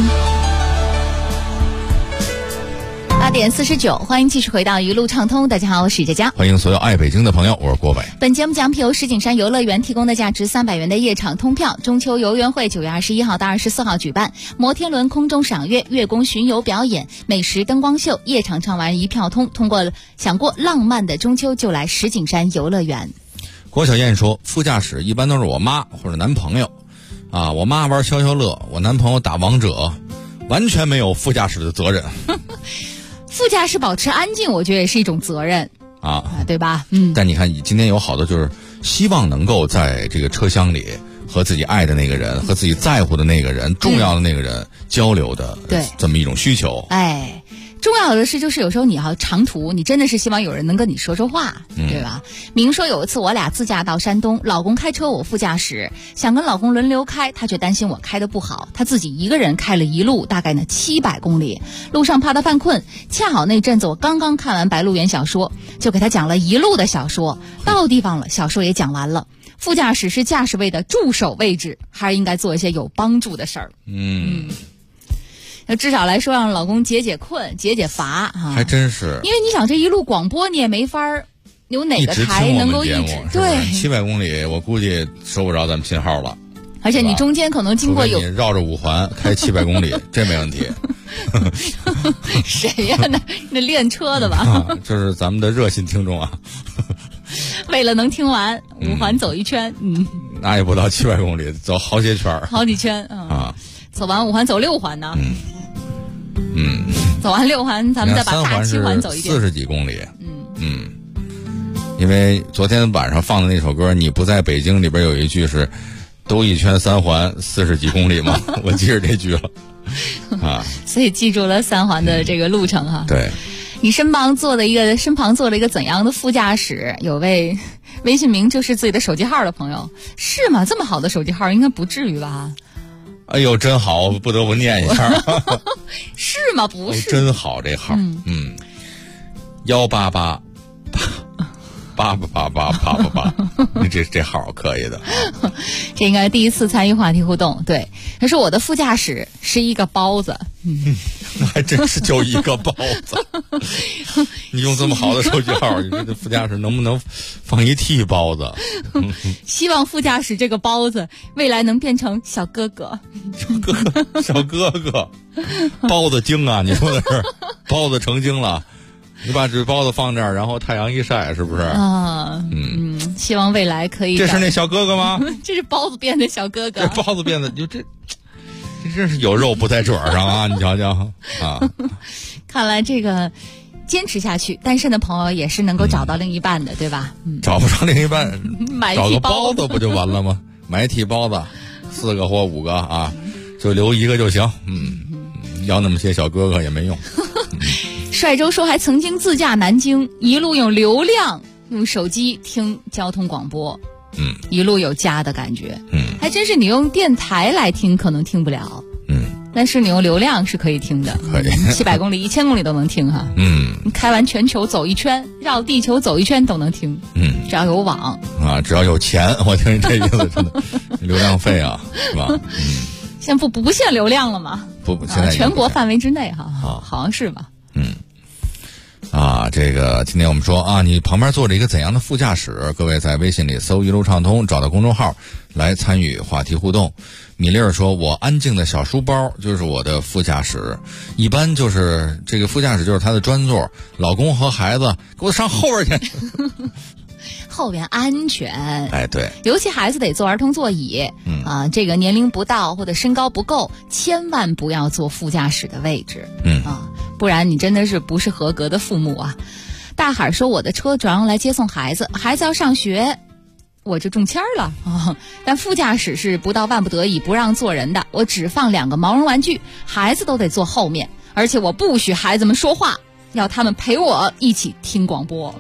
8点49，欢迎继续回到一路畅通。大家好，我是佳佳， 欢迎所有爱北京的朋友，我是郭伟。 本节目奖品由石景山游乐园提供的价值300元的夜场通票。中秋游园会9月21号到24号举办，摩天轮空中赏月、月宫巡游表演、美食灯光秀，夜场唱完一票通。通过想过浪漫的中秋就来石景山游乐园。 郭小燕说，副驾驶一般都是我妈或者男朋友啊，我妈玩消消乐，我男朋友打王者，完全没有副驾驶的责任。 副驾驶保持安静，我觉得也是一种责任啊，对吧？ 但你看，今天有好多就是希望能够在这个车厢里和自己爱的那个人、和自己在乎的那个人、重要的那个人交流的， 对， 这么一种需求。 哎，重要的是，就是有时候你要长途，你真的是希望有人能跟你说说话，对吧？明说有一次我俩自驾到山东，老公开车，我副驾驶，想跟老公轮流开，他却担心我开得不好，他自己一个人开了一路，大概呢700公里，路上怕他犯困，恰好那阵子我刚刚看完《白鹿原》小说，就给他讲了一路的小说，到地方了，小说也讲完了。副驾驶是驾驶位的助手位置，还是应该做一些有帮助的事儿。那至少来说，让老公解解困、解解乏啊， 还真是。 因为你想，这一路广播你也没法儿，有哪个台能够一直对 700公里，我估计收不着咱们信号了。 而且你中间可能经过有你绕着5环开700公里，这没问题。 谁呀？那练车的吧？ 就是咱们的热心听众啊。 为了能听完5环走一圈， 那也不到700公里，走好几圈， 好几圈啊。走完5环走6环呢？走完6环，咱们再把大7环走一遍 ，40几公里。因为昨天晚上放的那首歌《你不在北京》里边有一句是“兜一圈3环40几公里”嘛，我记着这句了。 啊， 所以记住了3环的这个路程哈。 对， 你身旁坐了一个怎样的副驾驶？有位微信名就是自己的手机号的朋友，是吗？这么好的手机号应该不至于吧？ 哎呦，真好，不得不念一下。 是吗？不是， 真好这号，188888888，你这号可以的。 这应该第一次参与话题互动。对，他说我的副驾驶是一个包子。 那还真是就一个包子。你用这么好的手机号，你这副驾驶能不能放一屉包子？ 希望副驾驶这个包子未来能变成小哥哥。 小哥哥，包子精啊！你说的是包子成精了。你把这包子放这儿，然后太阳一晒，是不是？ 希望未来可以。 这是那小哥哥吗？ 这是包子变的小哥哥。 这包子变的，这真是有肉不在褶上啊！你瞧瞧啊！ 看来这个坚持下去，单身的朋友也是能够找到另一半的，对吧？ 找不着另一半， 找个包子不就完了吗？买一屉包子，4个或5个啊，就留1个就行。要那么些小哥哥也没用。 帅周说还曾经自驾南京，一路用流量用手机听交通广播，一路有家的感觉。还真是你用电台来听可能听不了，但是你用流量是可以听的， 可以 700公里、1000公里都能听哈。你开完全球走一圈，绕地球走一圈都能听。只要有网啊，只要有钱，我听这意思真的，流量费啊，是吧？ 现在不限流量了吗？ 不，现在全国范围之内哈，好像是吧？ 这个今天我们说啊，你旁边坐着一个怎样的副驾驶？各位在微信里搜一路畅通，找到公众号来参与话题互动。米粒儿说，我安静的小书包就是我的副驾驶，一般就是这个副驾驶就是他的专座，老公和孩子给我上后边去。 后边安全， 哎，对， 尤其孩子得坐儿童座椅，这个年龄不到或者身高不够，千万不要坐副驾驶的位置，不然你真的是不是合格的父母啊。大海说，我的车主要用来接送孩子，孩子要上学，我就中签了但副驾驶是不到万不得已不让坐人的，我只放2个毛绒玩具，孩子都得坐后面，而且我不许孩子们说话，要他们陪我一起听广播。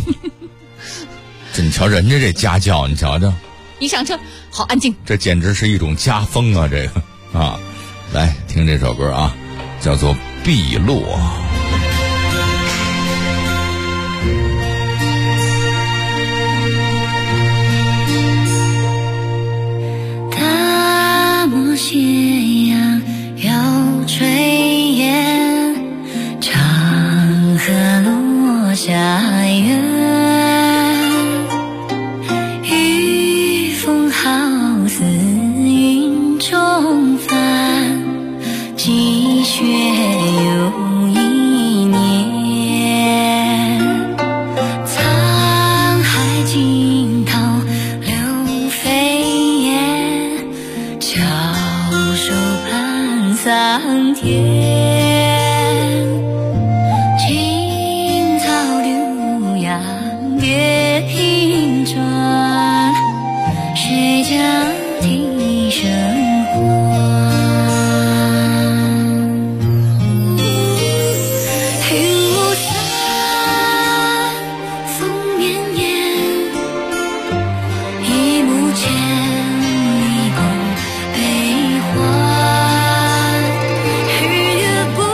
你瞧人家这家教，你瞧瞧， 一上车好安静， 这简直是一种家风啊！这个啊，来听这首歌啊，叫做《碧落》。 大漠斜阳要炊烟，长河落下月。似云中帆，积雪又一年。沧海惊涛流飞燕，翘首盼桑田。青草流杨别频转，谁将笛声还？云雾散，风绵绵，一幕千里共悲欢。日月不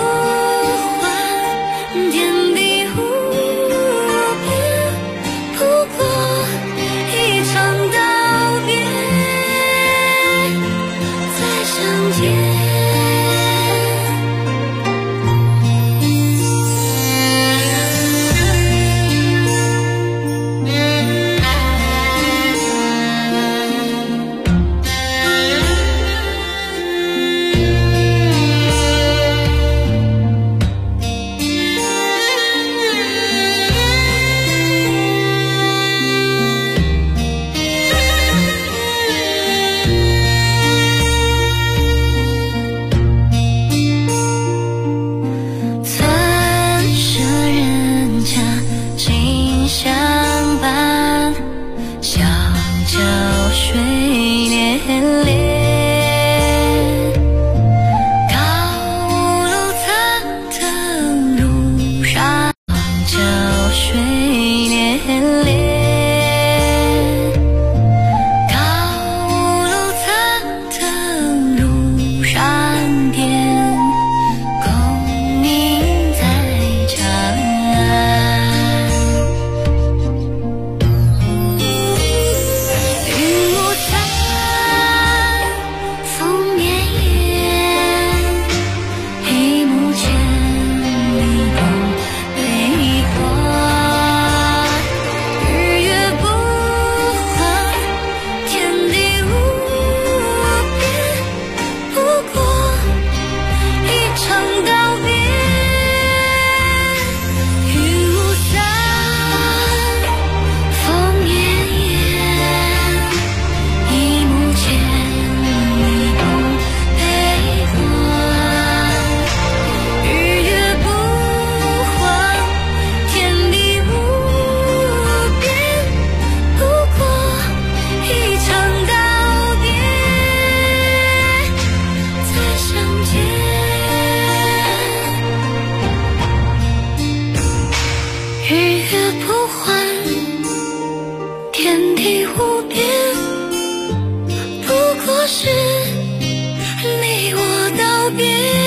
是你我道别，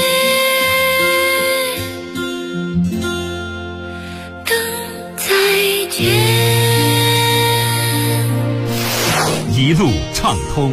等再见。 一路畅通。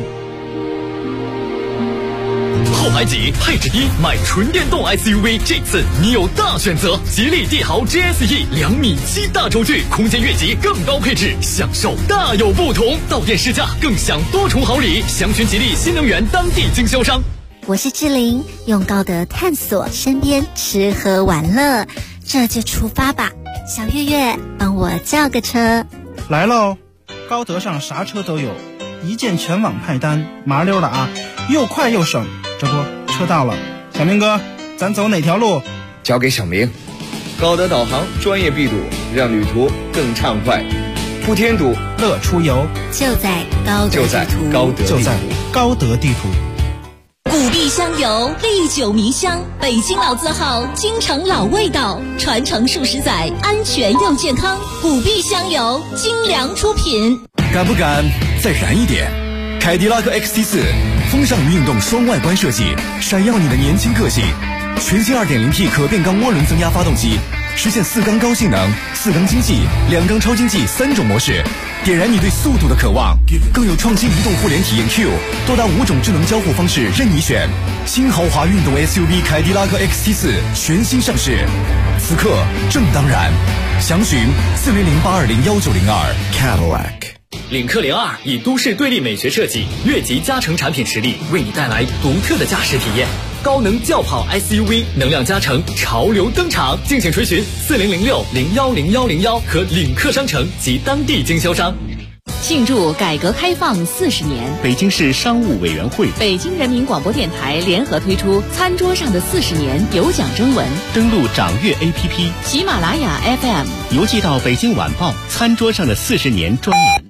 后排挤，配置低，买纯电动 SUV， 这次你有大选择。吉利帝豪 GSE 2.7米大轴距，空间越级，更高配置，享受大有不同。到店试驾，更享多重好礼。详询吉利新能源当地经销商。 我是志玲，用高德探索身边吃喝玩乐，这就出发吧。小月月，帮我叫个车。 来喽，高德上啥车都有，一键全网派单，麻溜的啊，又快又省。这不，车到了，小明哥，咱走哪条路？ 交给小明。高德导航专业闭堵，让旅途更畅快。不添堵， 乐出游， 就在高德地图， 就在高德地图。 古壁香油，历久弥香，北京老字号，京城老味道，传承数十载，安全又健康。古壁香油，精良出品。 敢不敢再燃一点？凯迪拉克 XT4 风尚与运动双外观设计，闪耀你的年轻个性。全新 2.0T 可变缸涡轮增压发动机，实现4缸高性能、4缸经济、2缸超经济3种模式，点燃你对速度的渴望。更有创新移动互联体验 Q， 多达5种智能交互方式任你选。新豪华运动 SUV 凯迪拉克 XT4 全新上市，此刻正当然。详询4008201902 Cadillac。 领克02以都市对立美学设计、越级加成产品实力，为你带来独特的驾驶体验。高能轿跑 SUV 能量加成潮流登场，敬请垂询4006010101和领克商城及当地经销商。 庆祝改革开放40年， 北京市商务委员会、 北京人民广播电台联合推出餐桌上的40年有奖征文， 登录掌阅 APP、 喜马拉雅 FM， 邮寄到北京晚报餐桌上的40年专栏。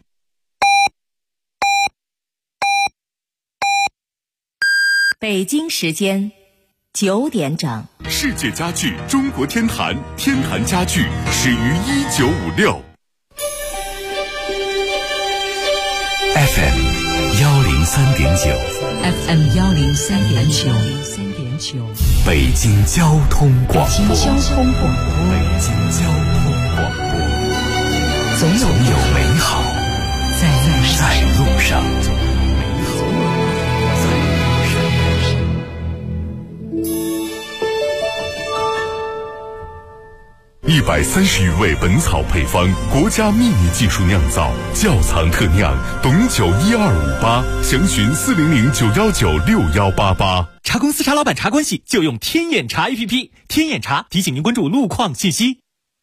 北京时间9点整。 世界家具中国天坛，天坛家具始于1956。 FM 103.9 FM 103.9， 北京交通广播。 北京交通广播，总有美好在路上。 130余味本草配方，国家秘密技术酿造，窖藏特酿，董酒12588，详询40091961188。 茶公司茶老板茶关系就用天眼茶 APP， 天眼茶提醒您关注路况信息。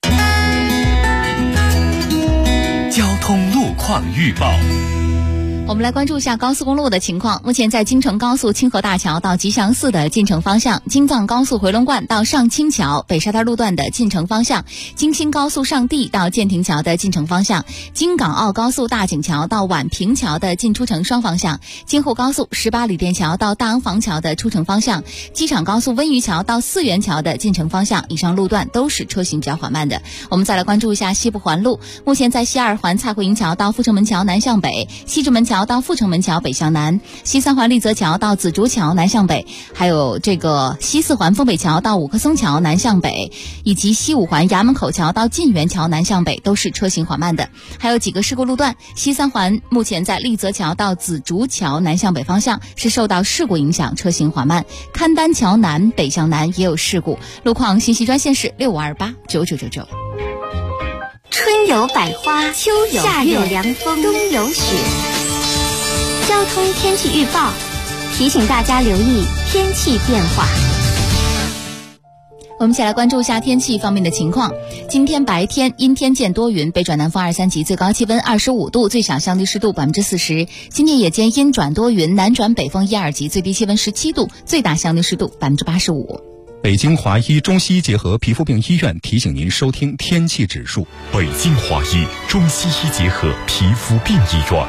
交通路况预报。 我们来关注一下高速公路的情况。目前在京承高速清河大桥到吉祥寺的进城方向，京藏高速回龙观到上清桥北沙滩路段的进城方向，京新高速上地到建亭桥的进城方向，京港澳高速大井桥到宛平桥的进出城双方向，京沪高速18里店桥到大安房桥的出城方向，机场高速温榆桥到四元桥的进城方向，以上路段都是车行比较缓慢的。我们再来关注一下西部环路，目前在西二环蔡慧营桥到阜成门桥南向北，西直门桥到阜成门桥北向南，西三环丽泽桥到紫竹桥南向北，还有这个西四环丰北桥到五棵松桥南向北，以及西五环衙门口桥到晋源桥南向北都是车行缓慢的。还有几个事故路段，西三环目前在丽泽桥到紫竹桥南向北方向是受到事故影响，车行缓慢。勘丹桥南北向南也有事故，路况信息专线是65289999。 春有百花，秋有夏有凉风，冬有雪。交通天气预报提醒大家留意天气变化。 我们一起来关注一下天气方面的情况。今天白天阴天见多云，北转南风2、3级，最高气温25度，最小相对湿度40%。今天夜间阴转多云，南转北风1、2级，最低气温17度，最大相对湿度85%。 北京华医中西医结合皮肤病医院提醒您收听天气指数。 北京华医中西医结合皮肤病医院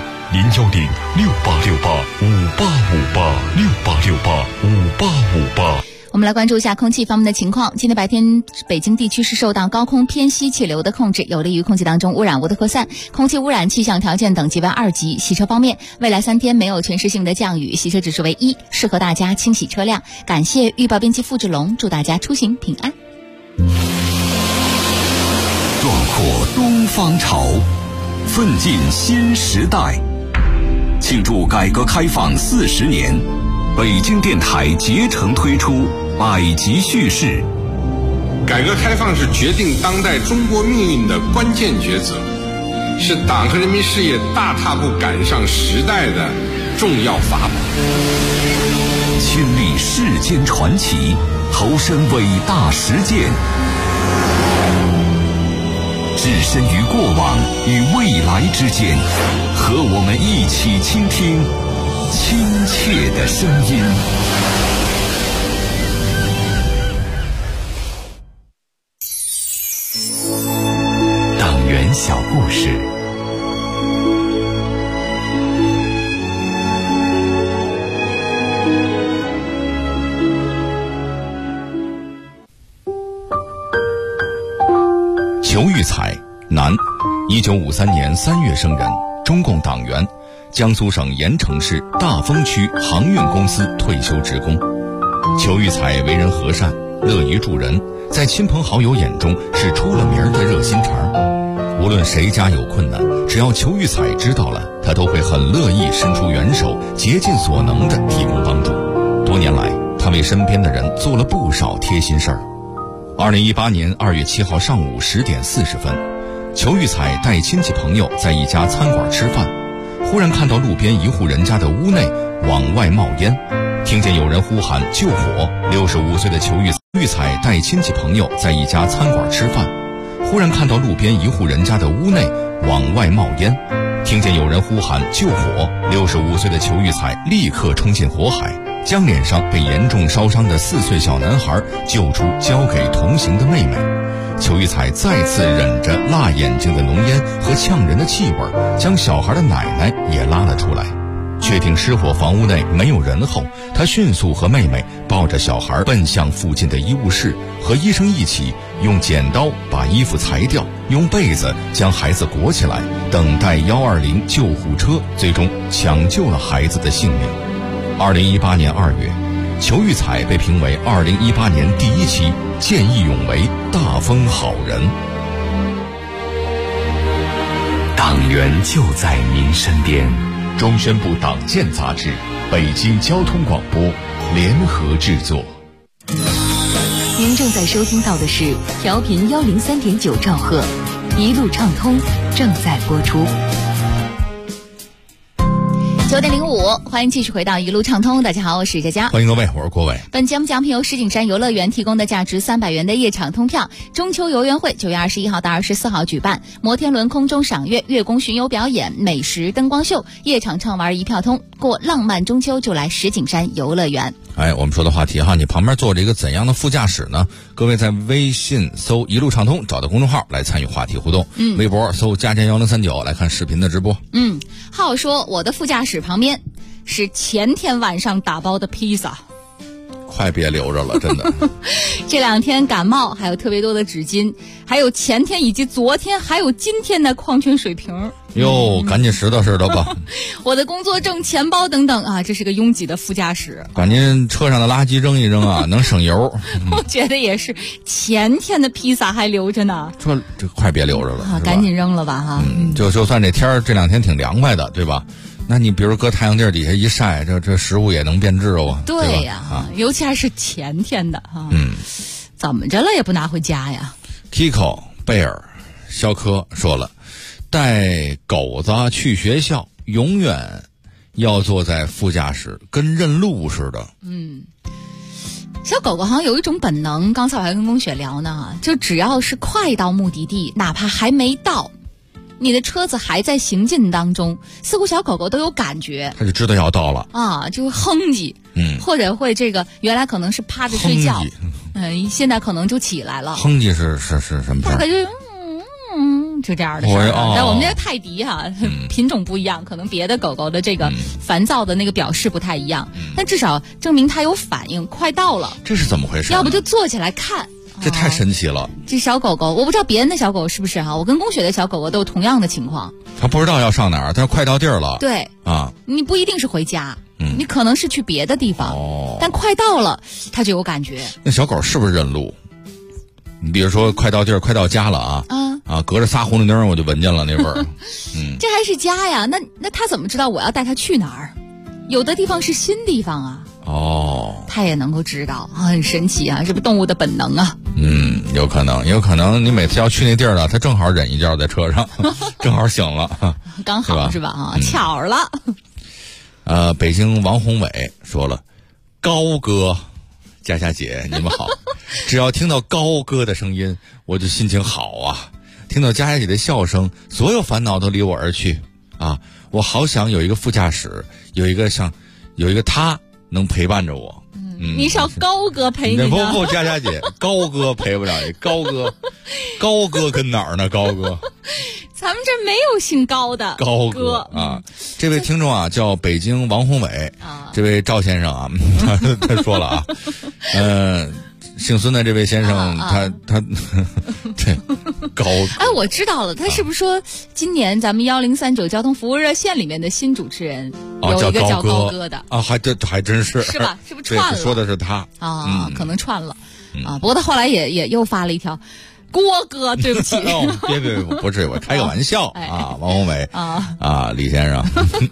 ，01068685858，68685858。 我们们来关注一下空气方面的情况。今天白天北京地区是受到高空偏西气流的控制，有利于空气当中污染物的扩散，空气污染气象条件等级为2级。洗车方面，未来3天没有全市性的降雨，洗车指数为1，适合大家清洗车辆。感谢预报编辑付志龙，祝大家出行平安。 壮阔东方潮，奋进新时代。庆祝改革开放40年，北京电台竭诚推出百集叙事。 改革开放是决定当代中国命运的关键抉择，是党和人民事业大踏步赶上时代的重要法宝。 亲历世间传奇，投身伟大实践，置身于过往与未来之间，和我们一起倾听亲切的声音。党员小故事。裘玉彩，男，1953年3月生人，中共党员，江苏省盐城市大丰区航运公司退休职工。裘玉彩为人和善，乐于助人，在亲朋好友眼中是出了名的热心肠。无论谁家有困难，只要裘玉彩知道了，他都会很乐意伸出援手，竭尽所能地提供帮助。多年来，他为身边的人做了不少贴心事儿。2018年2月7号上午10点40分，裘玉彩带亲戚朋友在一家餐馆吃饭，忽然看到路边一户人家的屋内往外冒烟，听见有人呼喊救火。65岁的裘玉彩带亲戚朋友在一家餐馆吃饭，忽然看到路边一户人家的屋内往外冒烟，听见有人呼喊救火。65岁的裘玉彩立刻冲进火海，将脸上被严重烧伤的4岁小男孩救出，交给同行的妹妹。裘玉彩再次忍着辣眼睛的浓烟和呛人的气味，将小孩的奶奶也拉了出来。确定失火房屋内没有人后，他迅速和妹妹抱着小孩奔向附近的医务室，和医生一起用剪刀把衣服裁掉，用被子将孩子裹起来，等待120救护车，最终抢救了孩子的性命。2018年2月，裘玉彩被评为2018年第1期见义勇为大丰好人。党员就在您身边。中宣部党建杂志、北京交通广播联合制作。 您正在收听到的是调频103.9兆赫，一路畅通正在播出。 9点05，欢迎继续回到一路畅通。大家好，我是佳佳， 欢迎各位，我是郭伟。 本节目奖品由石景山游乐园提供的价值300元的夜场通票。中秋游园会9月21号到24号举办，摩天轮空中赏月、月宫巡游表演、美食灯光秀，夜场畅玩一票通。过浪漫中秋就来石景山游乐园。 我们说的话题哈，你旁边坐着一个怎样的副驾驶呢？各位在微信搜一路畅通，找到公众号来参与话题互动。微博搜加1039来看视频的直播。 浩说我的副驾驶旁边是前天晚上打包的披萨， 快别留着了，真的。 这2天感冒，还有特别多的纸巾，还有前天以及昨天，还有今天的矿泉水瓶。 哟，赶紧拾掇拾掇吧。 我的工作证、钱包等等啊，这是个拥挤的副驾驶。 赶紧车上的垃圾扔一扔啊，能省油。 我觉得也是，前天的披萨还留着呢。 这快别留着了， 赶紧扔了吧哈。 就算这2天挺凉快的，对吧？那你比如搁太阳地底下一晒，这食物也能变质哦。 对呀，尤其还是前天的哈。怎么着了也不拿回家呀。 Kiko 贝尔肖科说了，带狗子去学校永远要坐在副驾驶，跟认路似的。 小狗狗好像有一种本能，刚才我还跟龚雪聊呢，就只要是快到目的地，哪怕还没到，你的车子还在行进当中，似乎小狗狗都有感觉， 它就知道要到了啊，就会哼唧，或者会原来可能是趴着睡觉，现在可能就起来了。 哼唧是什么事？ 大概就就这样的事儿。但我们家泰迪品种不一样，可能别的狗狗的这个烦躁的那个表示不太一样，但至少证明它有反应，快到了。 这是怎么回事？ 要不就坐起来看。 这太神奇了！ 这小狗狗，我不知道别人的小狗是不是我跟宫雪的小狗狗都有同样的情况。 它不知道要上哪儿，但是快到地儿了。 对啊， 你不一定是回家，你可能是去别的地方，但快到了，它就有感觉。 那小狗是不是认路？你比如说，快到地儿，快到家了隔着仨红绿灯，我就闻见了那味儿。 这还是家呀？那它怎么知道我要带它去哪儿？有的地方是新地方啊。它也能够知道，很神奇啊！这不动物的本能啊。 有可能你每次要去那地儿了，它正好忍一觉在车上，正好醒了， 刚好是吧？巧了。 北京王宏伟说了，高哥，佳佳姐，你们好。只要听到高哥的声音，我就心情好啊。听到佳佳姐的笑声，所有烦恼都离我而去啊！我好想有一个副驾驶，有一个他能陪伴着我。 你找高哥陪你呢？ 不，佳佳姐，高哥陪不了你。高哥跟哪儿呢？高哥， 咱们这没有姓高的高哥啊。这位听众叫北京王宏伟这位赵先生他说了姓孙的这位先生，他对高。 我知道了，他是不是说今年咱们1039交通服务热线里面的新主持人有一个叫高哥的还真是是吧？是不是串了？ 说的是他可能串了不过他后来也又发了一条。郭哥，对不起， 别，不至于，我开个玩笑王宏伟李先生，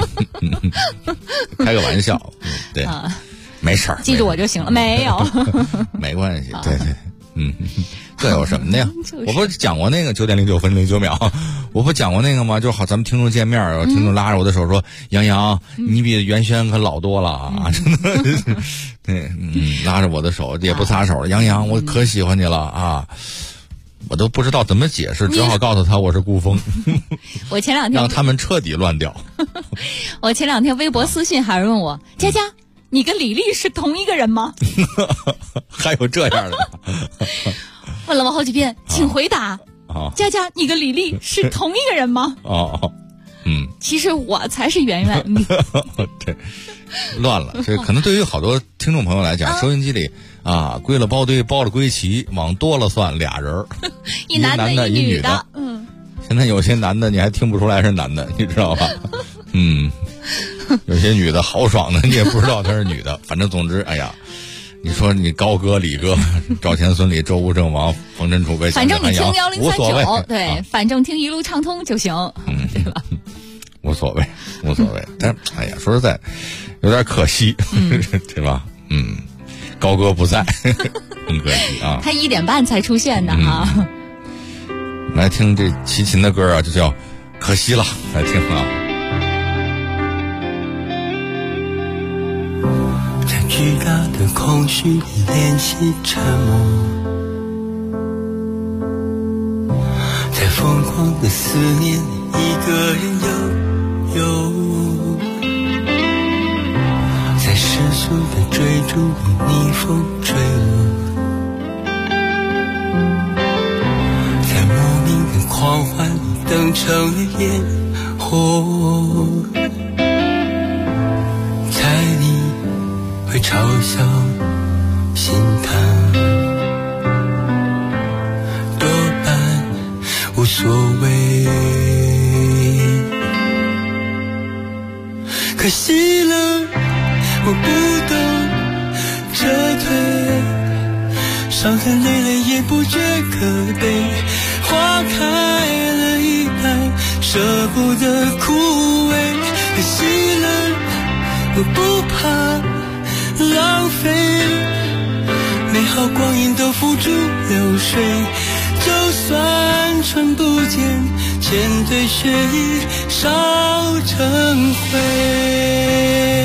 开个玩笑，对，没事儿， 记住我就行了，没有， 没关系，对，这有什么的呀？我不是讲过那个9点09分09秒，我不讲过那个吗？就好，咱们听众见面，听众拉着我的手说：“杨洋，你比袁轩可老多了啊！”真的，对，拉着我的手也不撒手，杨洋，我可喜欢你了啊！我都不知道怎么解释，只好告诉他我是顾风。 我前两天让他们彻底乱掉。 我前两天微博私信还有人问我：“佳佳，你跟李丽是同一个人吗？” 还有这样的？ 问了我好几遍，请回答。佳佳，你跟李丽是同一个人吗？其实我才是圆圆。 对，乱了。这可能对于好多听众朋友来讲，收音机里归了包堆，包了归齐，往多了算俩人， 一男的一女的。 现在有些男的你还听不出来是男的，你知道吧？有些女的豪爽的，你也不知道她是女的。反正总之，哎呀，你说你高哥、李哥、赵钱孙李周吴郑王冯真楚魏， 反正你听 1039， 对，反正听一路畅通就行，对吧？ 无所谓。但哎呀，说实在，有点可惜，对吧？高哥不在，很可惜啊。 他1点半才出现的来听这齐秦的歌就叫《可惜了》，来听在巨大的空虚里练习沉默，在疯狂的思念里一个人悠悠，在世俗的追逐里逆风坠落，在莫名的狂欢里等成了烟火，猜你会嘲笑心疼，多半无所谓。可惜了，我不懂撤退，伤痕累累也不觉可悲，花开了一半，舍不得枯萎。可惜了，我不怕浪费，美好光阴都付诸流水，就算春不见，千堆雪已烧成灰。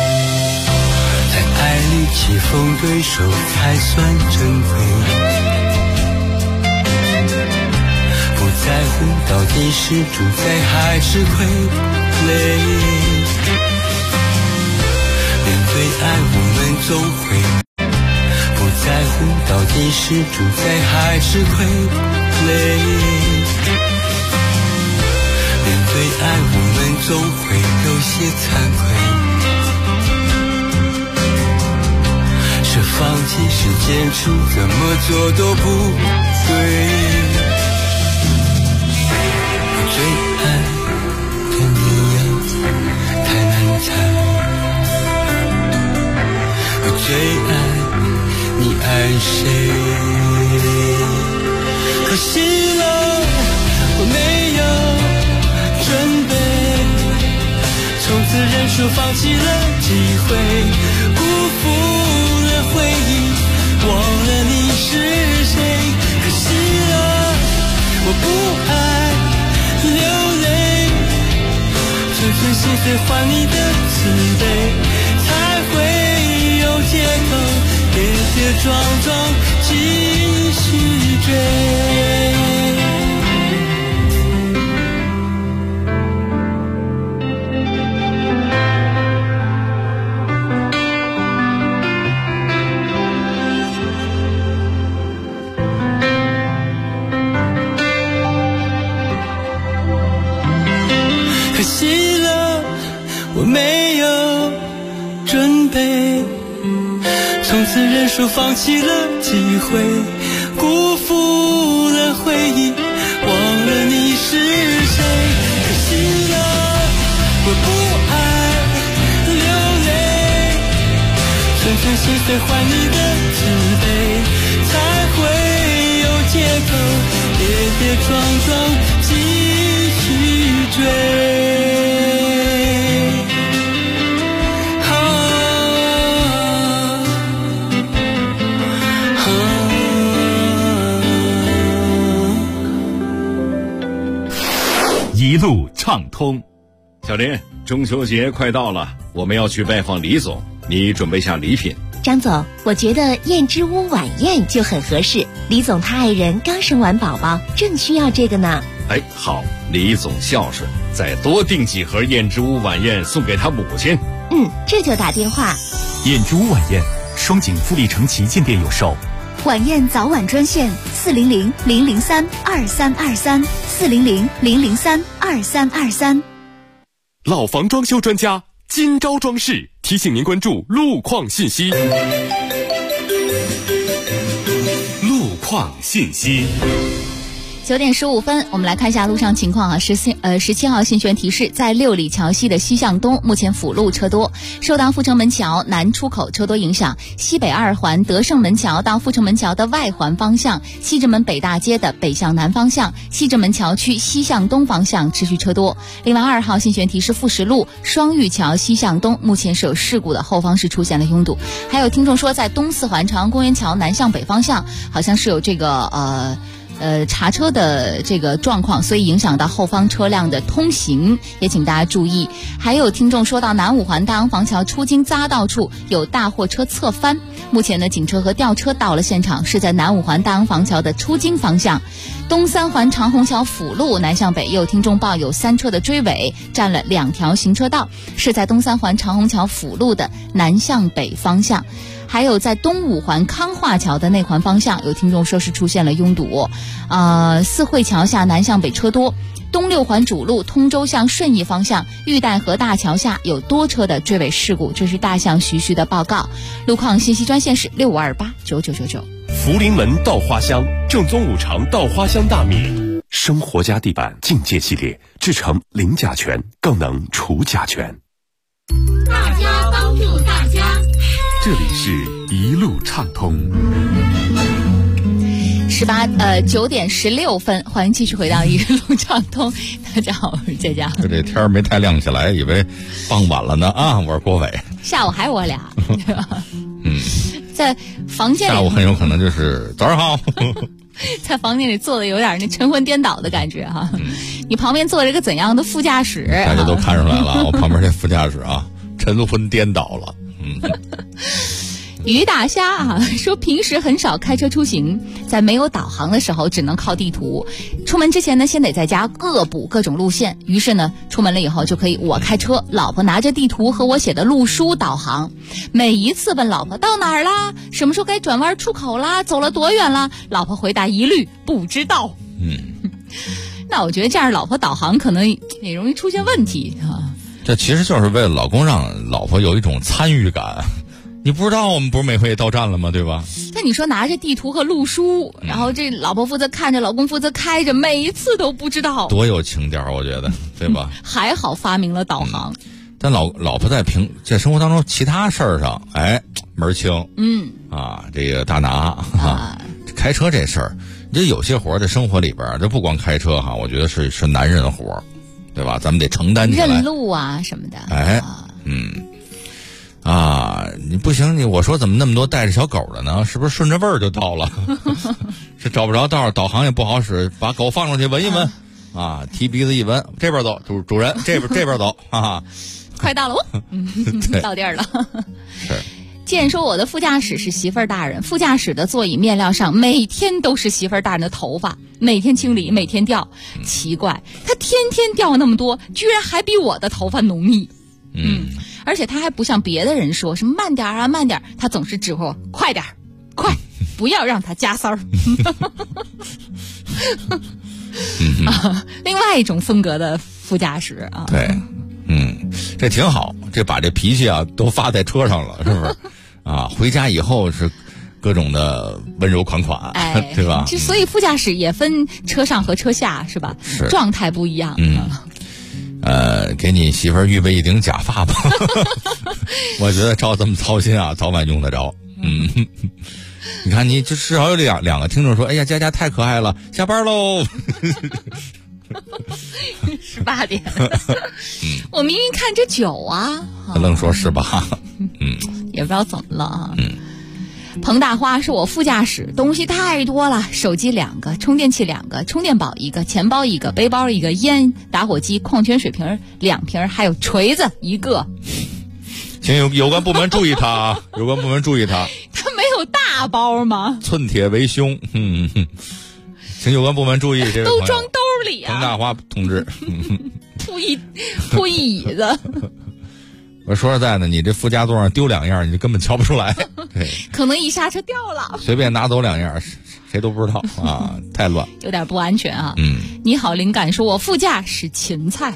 起风对手才算珍贵， 在乎到底是主宰还是傀儡，面对爱我们总会不在乎到底是主宰还是傀儡，面对爱我们总会有些惭愧，是放弃是坚持，怎么做都不对，最爱的你呀太难猜，我最爱你爱谁，可惜了我没有准备，从此认输放弃了机会，辜负了回忆，忘了你是谁，可惜了我不爱流泪，纯纯心碎换你的慈悲，才会有借口跌跌撞撞继续追。可惜了我没有准备，从此认输放弃了机会，辜负了回忆，忘了你是谁，可惜了我不爱流泪，纯纯心碎换你的慈悲，才会有借口跌跌撞撞继续追。 一路畅通。小林，中秋节快到了，我们要去拜访李总，你准备下礼品。 张总，我觉得燕之屋晚宴就很合适，李总他爱人刚生完宝宝，正需要这个呢。 哎，好，李总孝顺，再多订几盒燕之屋晚宴送给他母亲。 这就打电话。 燕之屋晚宴，双井富力城旗舰店有售。 晚宴早晚专线400-003-2323，400-003-2323。 老房装修专家金招装饰提醒您关注路况信息。路况信息。 9点15分，我们来看一下路上情况啊。17号信宣提示，在六里桥西的西向东，目前辅路车多，受到阜成门桥南出口车多影响，西北二环德胜门桥到阜成门桥的外环方向，西直门北大街的北向南方向，西直门桥区西向东方向持续车多。另外2号信宣提示，富石路双玉桥西向东，目前是有事故的，后方是出现了拥堵。还有听众说，在东四环朝阳公园桥南向北方向，好像是有这个查车的这个状况，所以影响到后方车辆的通行，也请大家注意。还有听众说到南五环大洋房桥出京匝道处有大货车侧翻，目前呢警车和吊车到了现场，是在南五环大洋房桥的出京方向。东三环长虹桥辅路南向北，也有听众报有3车的追尾，占了2条行车道，是在东三环长虹桥辅路的南向北方向。还有在东五环康化桥的内环方向，有听众说是出现了拥堵，四惠桥下南向北车多。东六环主路通州向顺义方向玉带河大桥下有多车的追尾事故，这是大象徐徐的报告。路况信息专线是65289999。 福临门稻花香，正宗五常稻花香大米，生活家地板境界系列，制成零甲醛，更能除甲醛。 大家帮助大家。 这里是一路畅通。 9点16分，欢迎继续回到一路畅通。大家好，我是佳佳。 这天没太亮起来，以为傍晚了呢啊！我是郭伟。 下午还有我俩，在房间里， 下午很有可能就是早上好。 在房间里坐的有点那晨昏颠倒的感觉哈。你旁边坐着一个怎样的副驾驶？ 大家都看出来了，我旁边这副驾驶啊，晨昏颠倒了。 于大虾啊说，平时很少开车出行，在没有导航的时候只能靠地图。出门之前呢，先得在家恶补各种路线。于是呢，出门了以后就可以我开车，老婆拿着地图和我写的路书导航。每一次问老婆到哪儿啦，什么时候该转弯出口啦，走了多远啦，老婆回答一律不知道。那我觉得这样老婆导航可能也容易出现问题啊。 这其实就是为了老公让老婆有一种参与感。你不知道我们不是每回也到站了吗？对吧？ 那你说拿着地图和路书，然后这老婆负责看着，老公负责开着，每一次都不知道， 多有情调，我觉得，对吧？ 还好发明了导航。 但老婆在生活当中其他事儿上，门儿清。这个大拿啊，开车这事儿，这有些活儿在生活里边，这不光开车哈，我觉得是男人活，对吧？咱们得承担起来。 认路啊什么的。 你不行，我说怎么那么多带着小狗的呢？是不是顺着味儿就到了？是找不着道，导航也不好使，把狗放出去闻一闻，提鼻子一闻，这边走，主人这边走啊， 快到了到地儿了。 是。 见说我的副驾驶是媳妇儿大人，副驾驶的座椅面料上每天都是媳妇儿大人的头发，每天清理，每天掉。奇怪，他天天掉那么多，居然还比我的头发浓密。而且他还不像别的人说什么慢点啊慢点，他总是指挥我快点，快，不要让他加塞儿。另外一种风格的副驾驶啊。 对，这挺好，这把这脾气啊都发在车上了，是不是？回家以后是各种的温柔款款，对吧？ 所以副驾驶也分车上和车下，是吧？ 是， 状态不一样。 给你媳妇儿预备一顶假发吧。我觉得照这么操心啊，早晚用得着。你看，你就至少有两个听众说：“哎呀，佳佳太可爱了，下班喽。 ”18点，我明明看着9啊， 他愣说18。 也不知道怎么了啊。彭大花是我副驾驶，东西太多了，手机2个，充电器2个，充电宝1个，钱包1个，背包1个，烟、打火机、矿泉水瓶2瓶，还有锤子1个。 请有关部门注意他啊！有关部门注意他。 他没有大包吗？ 寸铁为凶。请有关部门注意这位朋友。 都装兜里啊！ 彭大花同志。 铺一椅子。 我说实在的，你这副驾座上丢2样，你就根本瞧不出来。对， 可能一刹车掉了， 随便拿走2样，谁都不知道啊，太乱， 有点不安全啊。你好，灵感说我副驾是芹菜。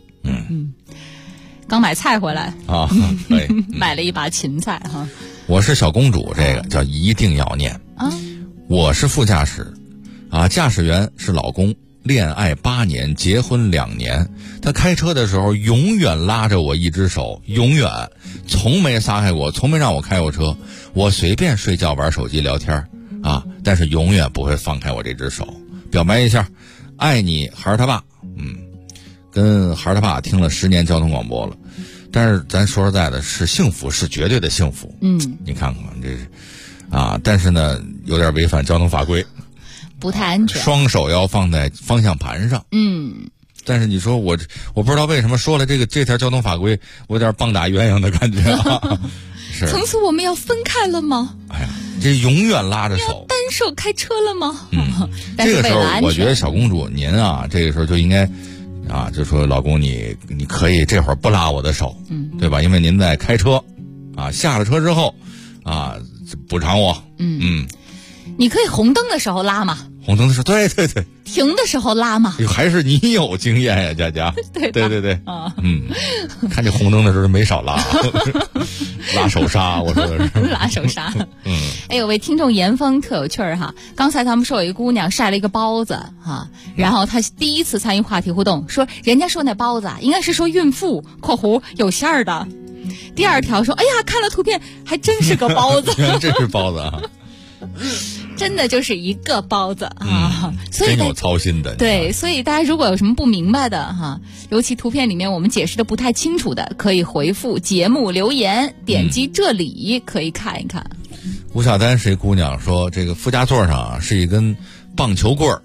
刚买菜回来啊， 买了一把芹菜哈。 我是小公主，这个叫一定要念啊。我是副驾驶，驾驶员是老公。恋爱8年，结婚2年，他开车的时候永远拉着我一只手，永远从没撒开过，从没让我开过车。我随便睡觉玩手机聊天但是永远不会放开我这只手。表白一下，爱你孩儿他爸。跟孩儿他爸听了10年交通广播了，但是咱说实在的，是幸福，是绝对的幸福。你看看这是但是呢有点违反交通法规， 不太安全， 双手要放在方向盘上。但是你说我不知道为什么说了这条交通法规，我有点棒打鸳鸯的感觉啊。是， 从此我们要分开了吗？ 哎呀，这永远拉着手， 要单手开车了吗？ 这个时候我觉得小公主您这个时候就应该就说老公你可以这会儿不拉我的手，对吧？因为您在开车下了车之后补偿我。 你可以红灯的时候拉嘛。 红灯的时候，对对对。 停的时候拉嘛。 还是你有经验呀，佳佳。 对对对。看这红灯的时候没少拉，拉手刹，我说的是。 拉手刹。有位听众严峰特有趣儿哈，刚才他们说有一姑娘晒了一个包子哈，然后她第一次参与话题互动，说人家说那包子应该是说孕妇（括弧有馅儿的）。第二条说，哎呀，看了图片还真是个包子。 原来这是包子啊。 真的就是一个包子所以真有操心的。 对，所以大家如果有什么不明白的尤其图片里面我们解释的不太清楚的，可以回复节目留言，点击这里可以看一看。 吴小丹是一姑娘说，这个副驾座上是一根棒球棍儿，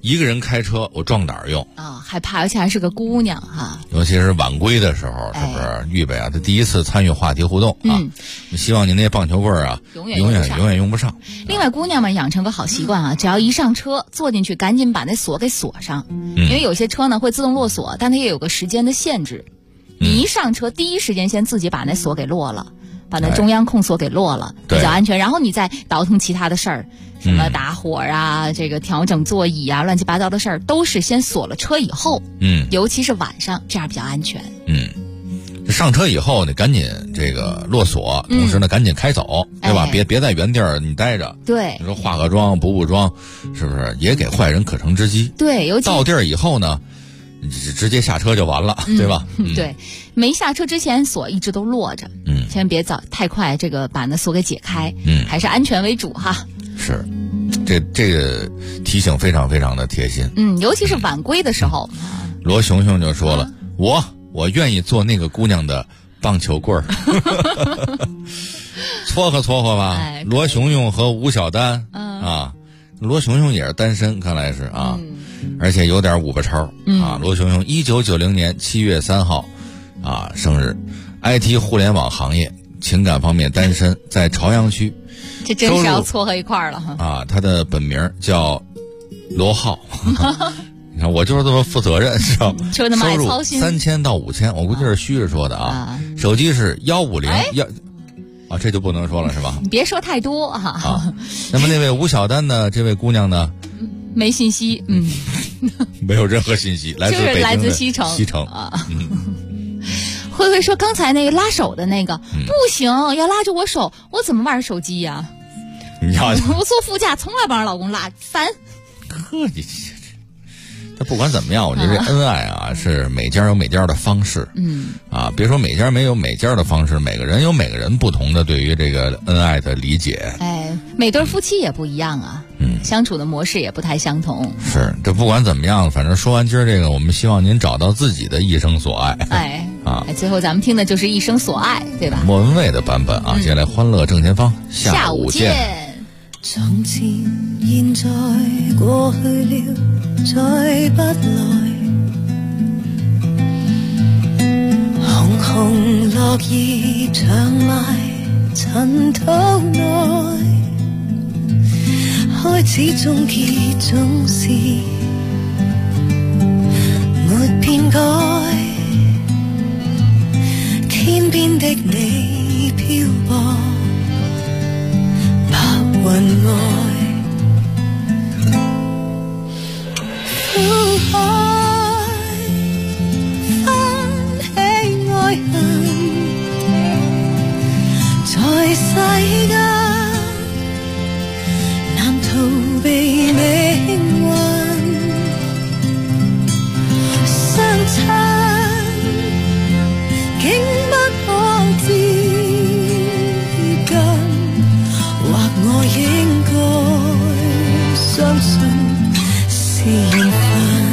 一个人开车我壮胆用啊，害怕，而且还是个姑娘哈。 尤其是晚归的时候，是不是预备啊？他第一次参与话题互动啊，希望您那棒球棍啊，永远用不上。 另外，姑娘们养成个好习惯啊，只要一上车坐进去，赶紧把那锁给锁上，因为有些车呢会自动落锁，但它也有个时间的限制。你一上车，第一时间先自己把那锁给落了。把那中央控锁给落了，比较安全。然后你再倒腾其他的事儿，什么打火啊，这个调整座椅啊，乱七八糟的事儿，都是先锁了车以后。尤其是晚上，这样比较安全。 上车以后，你赶紧这个落锁，同时呢，赶紧开走，对吧？别在原地儿你待着。 对， 你说化个妆、补妆，是不是也给坏人可乘之机？ 对，尤其到地儿以后呢，直接下车就完了，对吧？ 对，没下车之前锁一直都落着，千万别太快这个把那锁给解开，还是安全为主哈。 是，这个提醒非常非常的贴心， 尤其是晚归的时候。 罗熊熊就说了，我愿意做那个姑娘的棒球棍儿，撮合吧。罗熊熊和吴小丹啊，罗熊熊也是单身，看来是啊。而且有点五八超啊！罗熊熊1990年7月3号啊生日 ，IT 互联网行业，情感方面单身，在朝阳区。 这真是要撮合一块儿了哈！ 啊，他的本名叫罗浩，你看我就是这么负责任，是吧？ 就那么爱操心。 3000到5000，我估计是虚着说的啊。手机是150啊，这就不能说了是吧？ 你别说太多哈。 那么那位吴小丹呢？这位姑娘呢？ 没信息， 没有任何信息，来自西城啊。 慧慧说，刚才那个拉手的那个不行，要拉着我手，我怎么玩手机呀？我坐副驾，从来不让老公拉，烦。 呵，他不管怎么样，我觉得这恩爱啊是每家有每家的方式，别说每家没有每家的方式，每个人有每个人不同的对于这个恩爱的理解。 每对夫妻也不一样啊，相处的模式也不太相同。 是，这不管怎么样，反正说完今儿这个，我们希望您找到自己的一生所爱。 最后咱们听的就是一生所爱，对吧？ 莫文蔚的版本啊，接下来欢乐正前方，下午见。 從前現在過去了再不來，紅紅落葉長埋塵土內，開始終結總是沒變改，天邊的你漂泊雲外，苦海翻起愛恨，在世間難逃避命運，相親竟不可接近。我應該相信是緣分。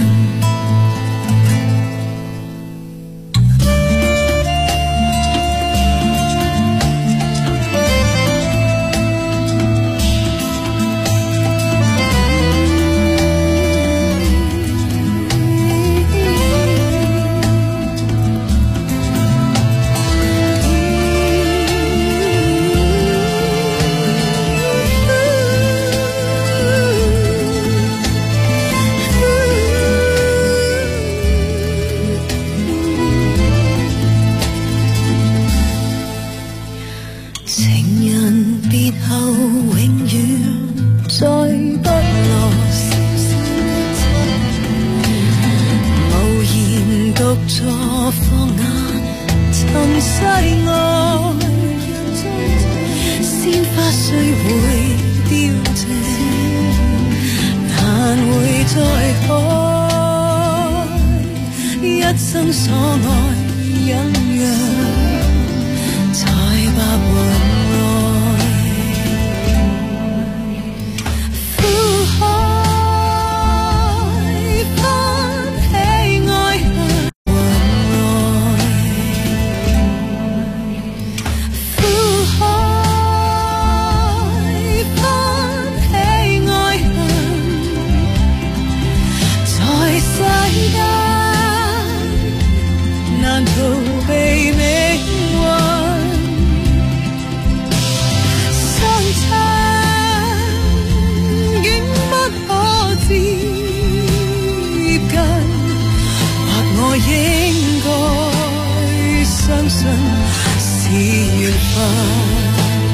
缘分。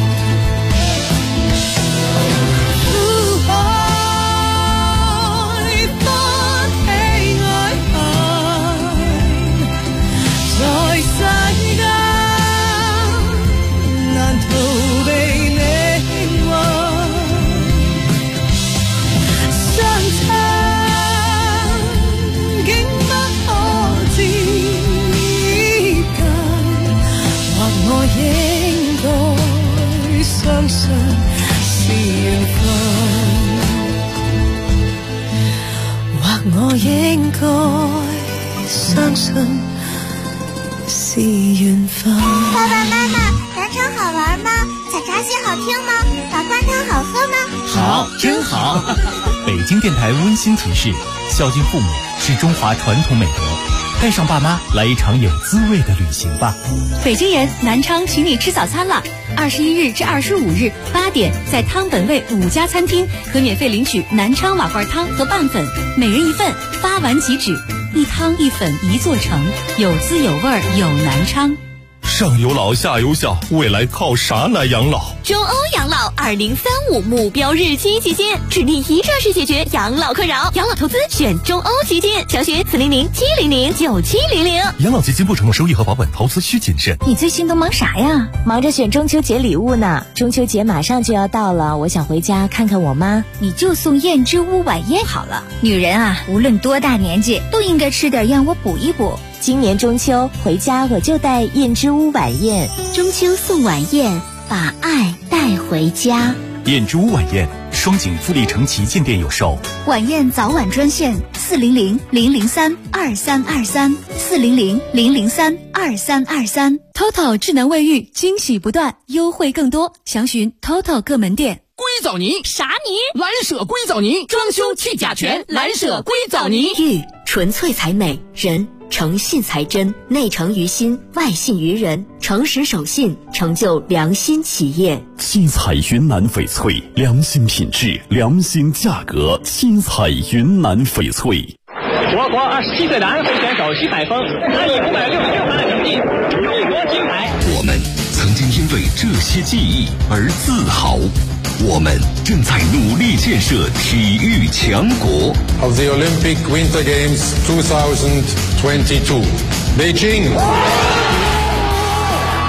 相信是緣分，或我應該相信是緣分。 爸爸媽媽，南城好玩嗎？采茶戲好聽嗎？把關湯好喝嗎？ 好，真好。北京電台溫馨提示：孝敬父母是中華傳統美德。帶上爸媽來一場有滋味的旅行吧。 北京人，南昌請你吃早餐了。21日至25日8點，在汤本味5家餐廳可免費領取南昌瓦罐湯和拌粉，每人1份，發完即止。一湯一粉一座城，有滋有味有南昌。 上有老下有小，未来靠啥来养老？ 中欧养老2035目标日期基金，致力一站式解决养老困扰。养老投资选中欧基金，详询400-700-9700。 养老基金不承诺收益和保本，投资需谨慎。 你最近都忙啥呀？忙着选中秋节礼物呢。中秋节马上就要到了，我想回家看看我妈。 你就送燕之屋晚宴好了。女人啊，无论多大年纪，都应该吃点燕窝补一补。 今年中秋回家我就带燕之屋晚宴。 中秋送晚宴，把爱带回家。 燕之屋晚宴，双井富力城旗舰店有售。 晚宴早晚专线400-003-2323，400-003-2323。 TOTO 智能卫浴，惊喜不断，优惠更多，详询 TOTO 各门店。 硅藻泥啥泥？蓝舍硅藻泥，装修去甲醛，蓝舍硅藻泥。 玉纯粹才美，人诚信才真，内诚于心，外信于人，诚实守信，成就良心企业。 七彩云南翡翠，良心品质，良心价格。七彩云南翡翠。 我国27岁男会选手徐海峰，他以566分的成绩荣夺金牌。 我们曾经因为这些记忆而自豪。我们正在努力建设体育强国。 Of the Olympic Winter Games 2022, Beijing.